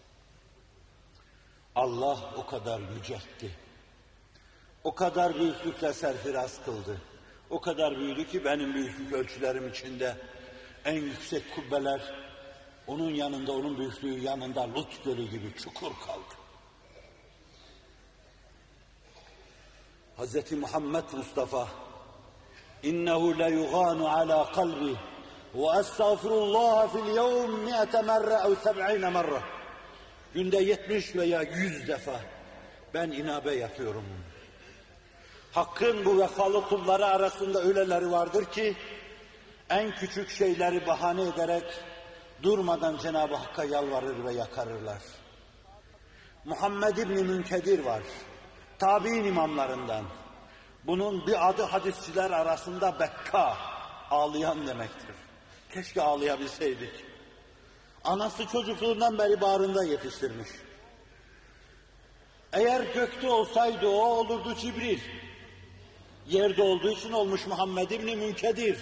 Allah o kadar yüceltti. O kadar büyüklükle serfiraz kıldı. O kadar büyüdü ki benim büyüklük ölçülerim içinde en yüksek kubbeler onun yanında, onun büyüklüğü yanında Lut Gölü gibi çukur kaldı. Hz. Muhammed Mustafa innehu le yuganu ala kalbi ve estağfirullah fil yevm mi'ete merre ev seb'ine merre. Günde yetmiş veya yüz defa ben inabe yapıyorum. Hakkın bu vefalı kulları arasında öyleleri vardır ki en küçük şeyleri bahane ederek durmadan Cenab-ı Hakk'a yalvarır ve yakarırlar. Muhammed İbni Münkedir var. Tabi'in imamlarından. Bunun bir adı hadisçiler arasında bekka, ağlayan demektir. Keşke ağlayabilseydik. Anası çocukluğundan beri bağrında yetiştirmiş. Eğer gökte olsaydı o olurdu Cibril. Yerde olduğu için olmuş Muhammed İbni Münkedir.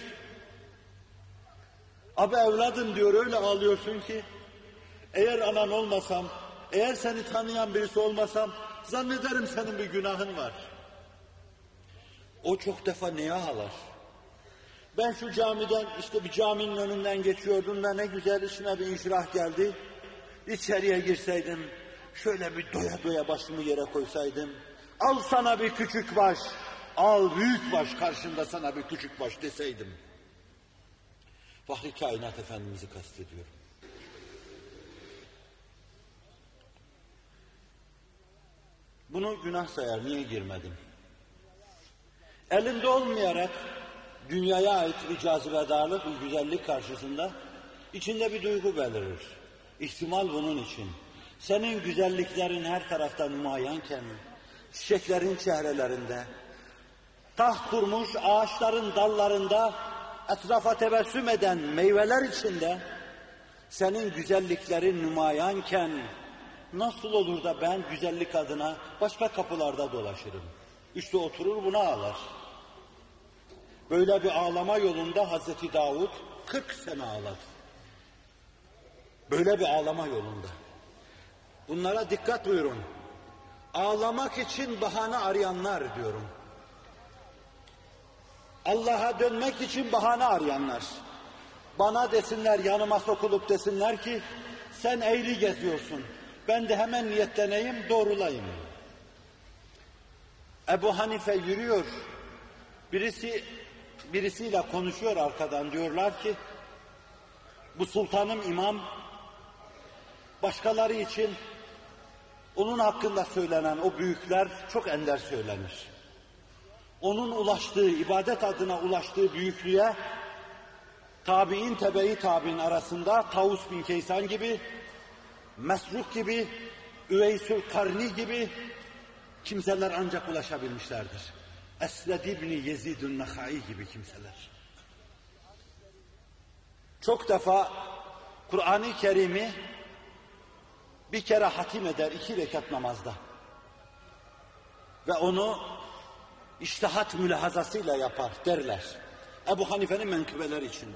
Abi evladım diyor, öyle ağlıyorsun ki eğer anan olmasam, eğer seni tanıyan birisi olmasam zannederim senin bir günahın var. O çok defa neye ağlar? Ben şu camiden, işte bir caminin önünden geçiyordum da ne güzel içime bir inşirah geldi. İçeriye girseydim, şöyle bir doya doya başımı yere koysaydım, al sana bir küçük baş, al büyük baş, karşında sana bir küçük baş deseydim. Fahri Kainat Efendimiz'i kastediyorum. Bunu günah sayar, niye girmedim? Elinde olmayarak dünyaya ait bir cazibedarlık, bir güzellik karşısında içinde bir duygu belirir. İhtimal bunun için. Senin güzelliklerin her tarafta nümayanken, çiçeklerin çehrelerinde, taht kurmuş ağaçların dallarında etrafa tebessüm eden meyveler içinde senin güzelliklerin nümayanken nasıl olur da ben güzellik adına başka kapılarda dolaşırım? İşte oturur buna ağlar. Böyle bir ağlama yolunda Hazreti Davud kırk sene ağladı. Böyle bir ağlama yolunda. Bunlara dikkat buyurun. Ağlamak için bahane arayanlar diyorum. Allah'a dönmek için bahane arayanlar. Bana desinler, yanıma sokulup desinler ki sen eğri geziyorsun. Ben de hemen niyetleneyim, doğrulayayım. Ebu Hanife yürüyor. Birisi birisiyle konuşuyor arkadan, diyorlar ki bu sultanım imam başkaları için onun hakkında söylenen o büyükler çok ender söylenir. Onun ulaştığı, ibadet adına ulaştığı büyüklüğe tabi'in, tebe-i tabi'in arasında Tavus bin Keysan gibi, Mesruk gibi, Üveysül Karni gibi kimseler ancak ulaşabilmişlerdir. Esved İbni Yezid-ün Nehai gibi kimseler. Çok defa Kur'an-ı Kerim'i bir kere hatim eder iki rekat namazda. Ve onu içtihat mülahazasıyla yapar derler. Ebu Hanife'nin menkıbeleri içinde.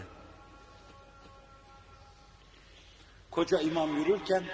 Koca imam yürürken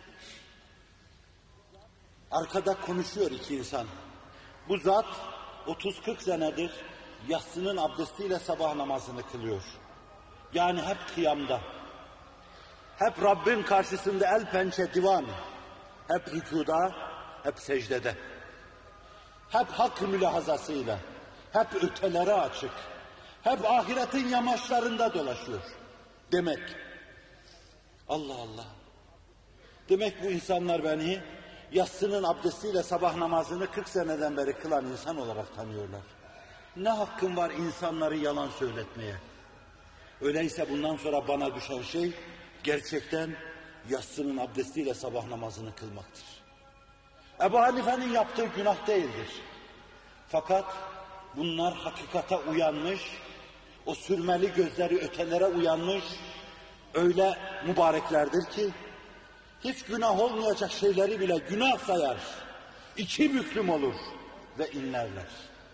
arkada konuşuyor iki insan. Bu zat otuz kırk senedir yatsının abdestiyle sabah namazını kılıyor. Yani hep kıyamda. Hep Rabbin karşısında el pençe divan. Hep rükuda, hep secdede. Hep hak mülahazasıyla, hep ötelere açık. Hep ahiretin yamaçlarında dolaşıyor. Demek. Allah Allah. Demek bu insanlar beni yatsının abdestiyle sabah namazını kırk seneden beri kılan insan olarak tanıyorlar. Ne hakkım var insanları yalan söyletmeye? Öyleyse bundan sonra bana düşen şey gerçekten yatsının abdestiyle sabah namazını kılmaktır. Ebu Hanife'nin yaptığı günah değildir. Fakat bunlar hakikate uyanmış, o sürmeli gözleri ötelere uyanmış, öyle mübareklerdir ki, hiç günah olmayacak şeyleri bile günah sayar, içi büklüm olur ve inlerler.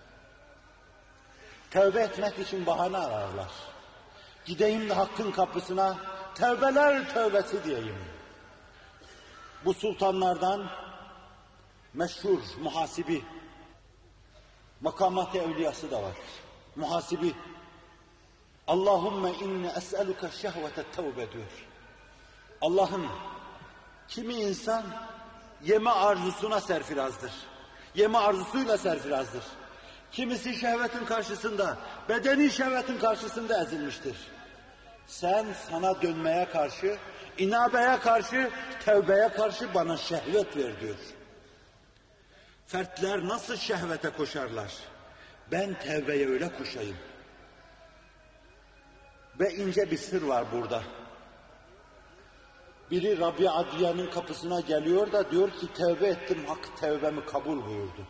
Tövbe etmek için bahane ararlar. Gideyim de hakkın kapısına tövbeler tövbesi diyeyim. Bu sultanlardan meşhur Muhasibi, makamat-ı evliyası da var. Muhasibi, Allahümme inni es'eluke şehvete tevbe diyor. Allah'ım, kimi insan yeme arzusuna serfirazdır. Yeme arzusuyla serfirazdır. Kimisi şehvetin karşısında, bedeni şehvetin karşısında ezilmiştir. Sen sana dönmeye karşı, inabeye karşı, tevbeye karşı bana şehvet ver diyor. Fertler nasıl şehvete koşarlar? Ben tevbeye öyle koşayım. Ve ince bir sır var burada. Biri Rabbi Adiye'nin kapısına geliyor da diyor ki tevbe ettim, hak tevbemi kabul buyurdu.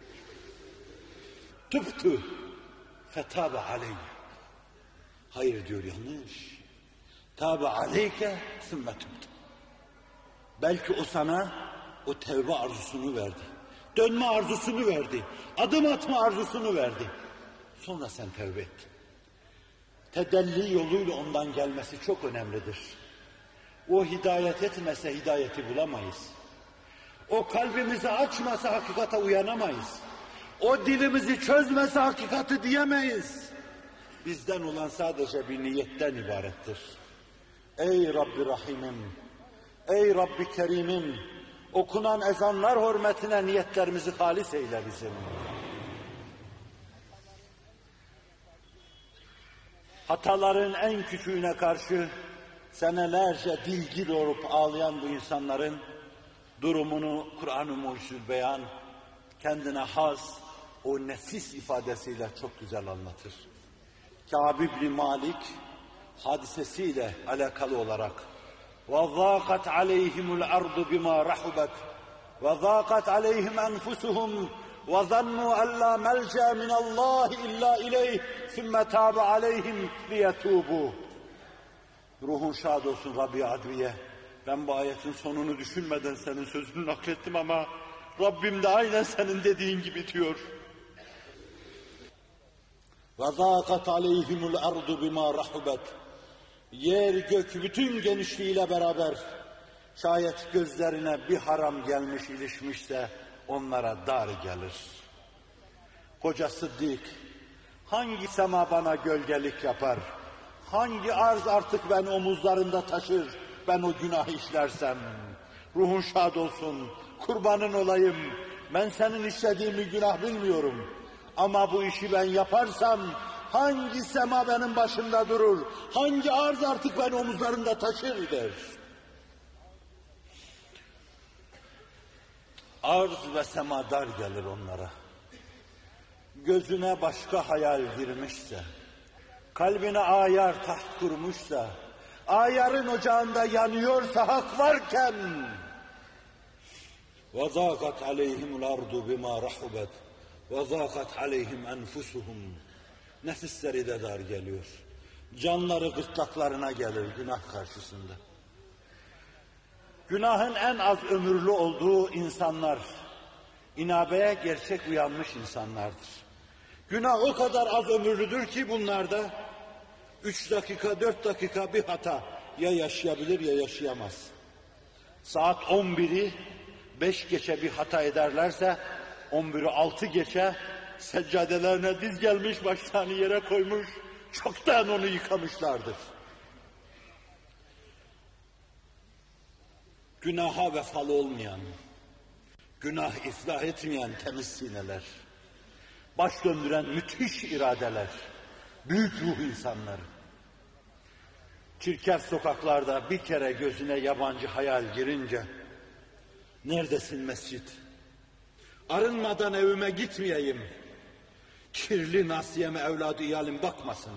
Tüptü fetabe aleyh. Hayır diyor, yanlış. Tabe aleyke sümme tüptü. Belki o sana o tevbe arzusunu verdi. Dönme arzusunu verdi. Adım atma arzusunu verdi. Sonra sen tevbe ettin. Tedelli yoluyla ondan gelmesi çok önemlidir. O hidayet etmese hidayeti bulamayız. O kalbimizi açmasa hakikate uyanamayız. O dilimizi çözmese hakikati diyemeyiz. Bizden olan sadece bir niyetten ibarettir. Ey Rabbi Rahim'im, ey Rabbi Kerim'im, okunan ezanlar hürmetine niyetlerimizi halis eyle bizim. Hataların en küçüğüne karşı senelerce dilgir olup ağlayan bu insanların durumunu Kur'an-ı Mucizül Beyan kendine has o nefis ifadesiyle çok güzel anlatır. Kâb ibn Malik hadisesiyle alakalı olarak وَضَاقَتْ عَلَيْهِمُ الْأَرْضُ بِمَا رَحُبَتْ وَضَاقَتْ عَلَيْهِمْ أَنْفُسُهُمْ وَظَنُّوا أَنْ لَا مَلْجَأَ مِنَ اللّٰهِ إِلَّا إِلَيْهِ ثُمَّ تَابَ عَلَيْهِمْ لِيَتُوبُوا. Ruhun şad olsun Rabbi Adviye. Ben bu ayetin sonunu düşünmeden senin sözünü naklettim ama Rabbim de aynen senin dediğin gibi diyor. وَضَاقَتْ عَلَيْهِمُ الْأَرْضُ بِمَا رَحُبَتْ. Yer gök bütün genişliğiyle beraber şayet gözlerine bir haram gelmiş ilişmişse onlara dar gelir. Koca Sıddık, hangi sema bana gölgelik yapar? Hangi arz artık ben omuzlarında taşır, ben o günahı işlersem? Ruhun şad olsun, kurbanın olayım, ben senin işlediğin bir günah bilmiyorum. Ama bu işi ben yaparsam, hangi sema benim başımda durur, hangi arz artık ben omuzlarında taşır der. Arz ve sema dar gelir onlara. Gözüne başka hayal girmişse, kalbine ayar taht kurmuşsa, ayarın ocağında yanıyorsa hak varken, وَذَاقَتْ عَلَيْهِمُ الْأَرْضُ بِمَا رَحُبَتْ وَذَاقَتْ عَلَيْهِمْ أَنْفُسُهُمْ Nefisleri de dar geliyor. Canları gırtlaklarına gelir günah karşısında. Günahın en az ömürlü olduğu insanlar, inabeye gerçek uyanmış insanlardır. Günah o kadar az ömürlüdür ki bunlarda üç dakika, dört dakika bir hata ya yaşayabilir ya yaşayamaz. Saat on biri beş geçe bir hata ederlerse, on biri altı geçe seccadelerine diz gelmiş, başlarını yere koymuş, çoktan onu yıkamışlardır. Günaha vefalı olmayan, günah iflah etmeyen temiz sineler, baş döndüren müthiş iradeler, büyük ruh insanları. Çirkef sokaklarda bir kere gözüne yabancı hayal girince, neredesin mescit? Arınmadan evime gitmeyeyim. Kirli nasiyeme evladı iyalim bakmasın.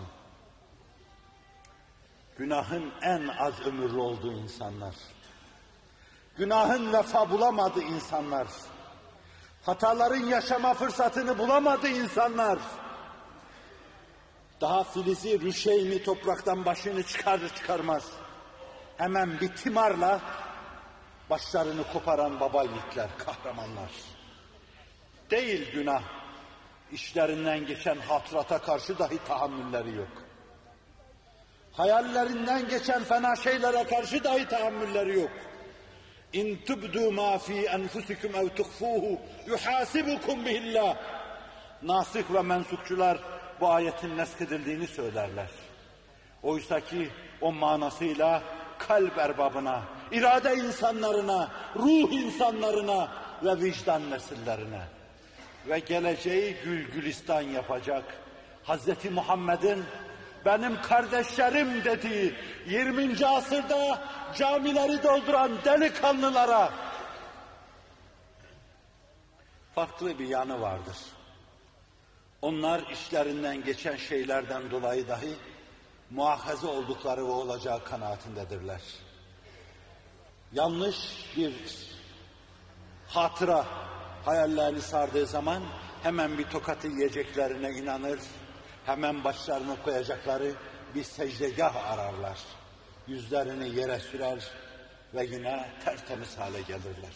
Günahın en az ömürlü olduğu insanlar, günahın vefa bulamadığı insanlar, hataların yaşama fırsatını bulamadığı insanlar, daha filizi rüşeyni topraktan başını çıkarır çıkarmaz, hemen bir timarla başlarını koparan baba yiğitler, kahramanlar. Değil günah, işlerinden geçen hatırata karşı dahi tahammülleri yok. Hayallerinden geçen fena şeylere karşı dahi tahammülleri yok. İn tubdu ma fi enfusikum ev tuhfuhu yuhasibukum bihillah. Nasih ve mensukçular bu ayetin neskedildiğini söylerler. Oysa ki o manasıyla kalp erbabına, irade insanlarına, ruh insanlarına ve vicdan nesillerine ve geleceği gül gülistan yapacak Hazreti Muhammed'in benim kardeşlerim dediği yirminci asırda camileri dolduran delikanlılara farklı bir yanı vardır. Onlar işlerinden geçen şeylerden dolayı dahi muahaze oldukları ve olacağı kanaatindedirler. Yanlış bir hatıra hayallerini sardığı zaman hemen bir tokatı yiyeceklerine inanır, hemen başlarını koyacakları bir secdegah ararlar. Yüzlerini yere sürer ve yine tertemiz hale gelirler.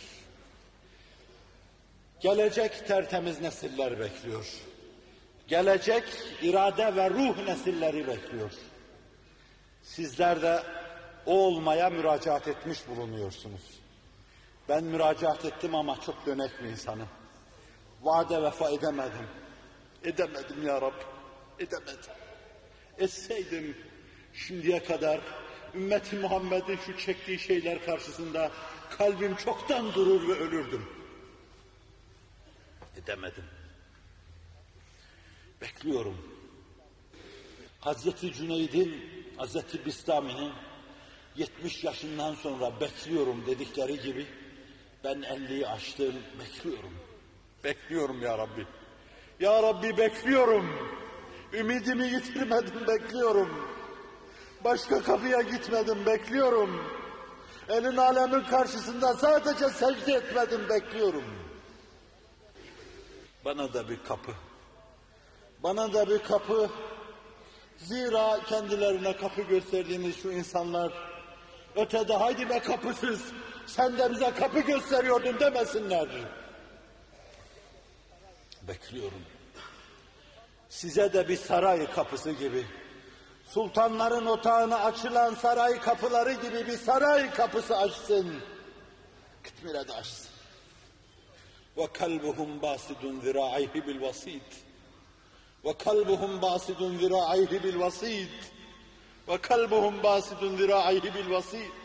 Gelecek tertemiz nesiller bekliyor. Gelecek irade ve ruh nesilleri bekliyor. Sizler de o olmaya müracaat etmiş bulunuyorsunuz. Ben müracaat ettim ama çok dönek bir insanım. Vaade vefa edemedim. Edemedim ya Rabbi. Edemedim. Etseydim şimdiye kadar ümmeti Muhammed'in şu çektiği şeyler karşısında kalbim çoktan durur ve ölürdüm. Edemedim. Bekliyorum. Hazreti Cüneyd'in, Hazreti Bistami'nin yetmiş yaşından sonra bekliyorum dedikleri gibi ben elliyi aştım, bekliyorum. Bekliyorum ya Rabbi. Ya Rabbi bekliyorum. Ümidimi yitirmedim, bekliyorum. Başka kapıya gitmedim, bekliyorum. Elin alemin karşısında sadece secde etmedim, bekliyorum. Bana da bir kapı. Bana da bir kapı. Zira kendilerine kapı gösterdiğimiz şu insanlar ötede haydi be kapısız, sen de bize kapı gösteriyordun demesinler. Bekliyorum. Size de bir saray kapısı gibi, sultanların otağına açılan saray kapıları gibi bir saray kapısı açsın. Kıtmire de açsın. وَكَلْبُهُمْ بَاسِدٌ ذِرَاعَيْهِ بِالْوَسِيدِ وَكَلْبُهُمْ بَاسِدٌ ذِرَاعَيْهِ بِالْوَسِيدِ وَكَلْبُهُمْ بَاسِدٌ ذِرَاعَيْهِ بِالْوَسِيدِ.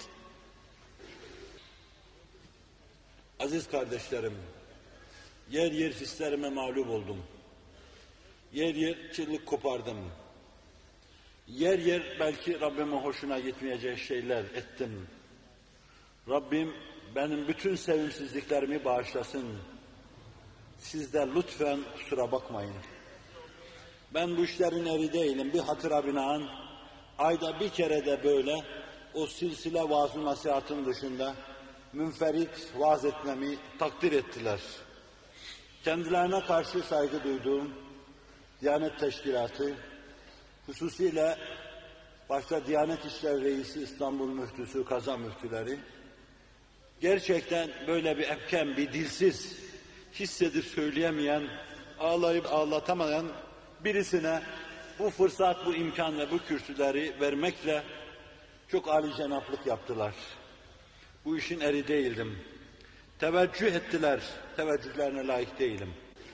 Aziz kardeşlerim, yer yer hislerime mağlup oldum. Yer yer çığlık kopardım. Yer yer belki Rabbimin hoşuna gitmeyecek şeyler ettim. Rabbim benim bütün sevimsizliklerimi bağışlasın. Siz de lütfen kusura bakmayın. Ben bu işlerin eri değilim. Bir hatıra binaen ayda bir kere de böyle o silsile vaaz-ı nasihatın dışında münferit vaaz etmemi takdir ettiler. Kendilerine karşı saygı duyduğum Diyanet Teşkilatı, hususiyle başta Diyanet İşleri Reisi İstanbul Müftüsü, Kaza Müftüleri, gerçekten böyle bir epkem, bir dilsiz, hissedip söyleyemeyen, ağlayıp ağlatamayan birisine bu fırsat, bu imkan ve bu kürsüleri vermekle çok âlicenaplık yaptılar. Bu işin eri değildim. Teveccüh ettiler, teveccühlerine layık değilim.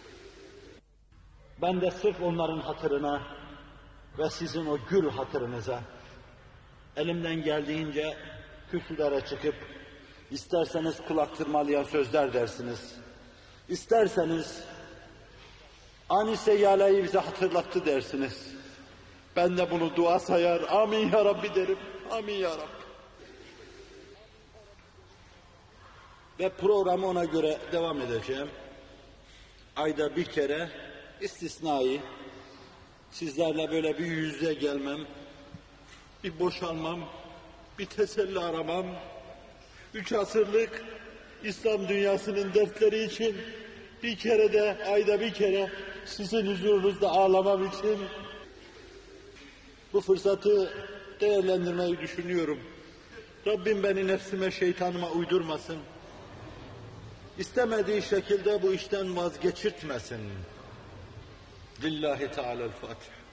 Ben de sırf onların hatırına ve sizin o gül hatırınıza elimden geldiğince kürsülere çıkıp isterseniz kulak tırmalayan sözler dersiniz, isterseniz ani seyyaleyi bize hatırlattı dersiniz. Ben de bunu dua sayar, amin ya Rabbi derim, amin ya Rabbi. Ve programı ona göre devam edeceğim. Ayda bir kere istisnai, sizlerle böyle bir yüz yüze gelmem, bir boşalmam, bir teselli aramam, üç asırlık İslam dünyasının dertleri için bir kere de, ayda bir kere sizin huzurunuzda ağlamam için bu fırsatı değerlendirmeyi düşünüyorum. Rabbim beni nefsime, şeytanıma uydurmasın. İstemediği şekilde bu işten vazgeçirtmesin. Lillahi Teala'l-Fatiha.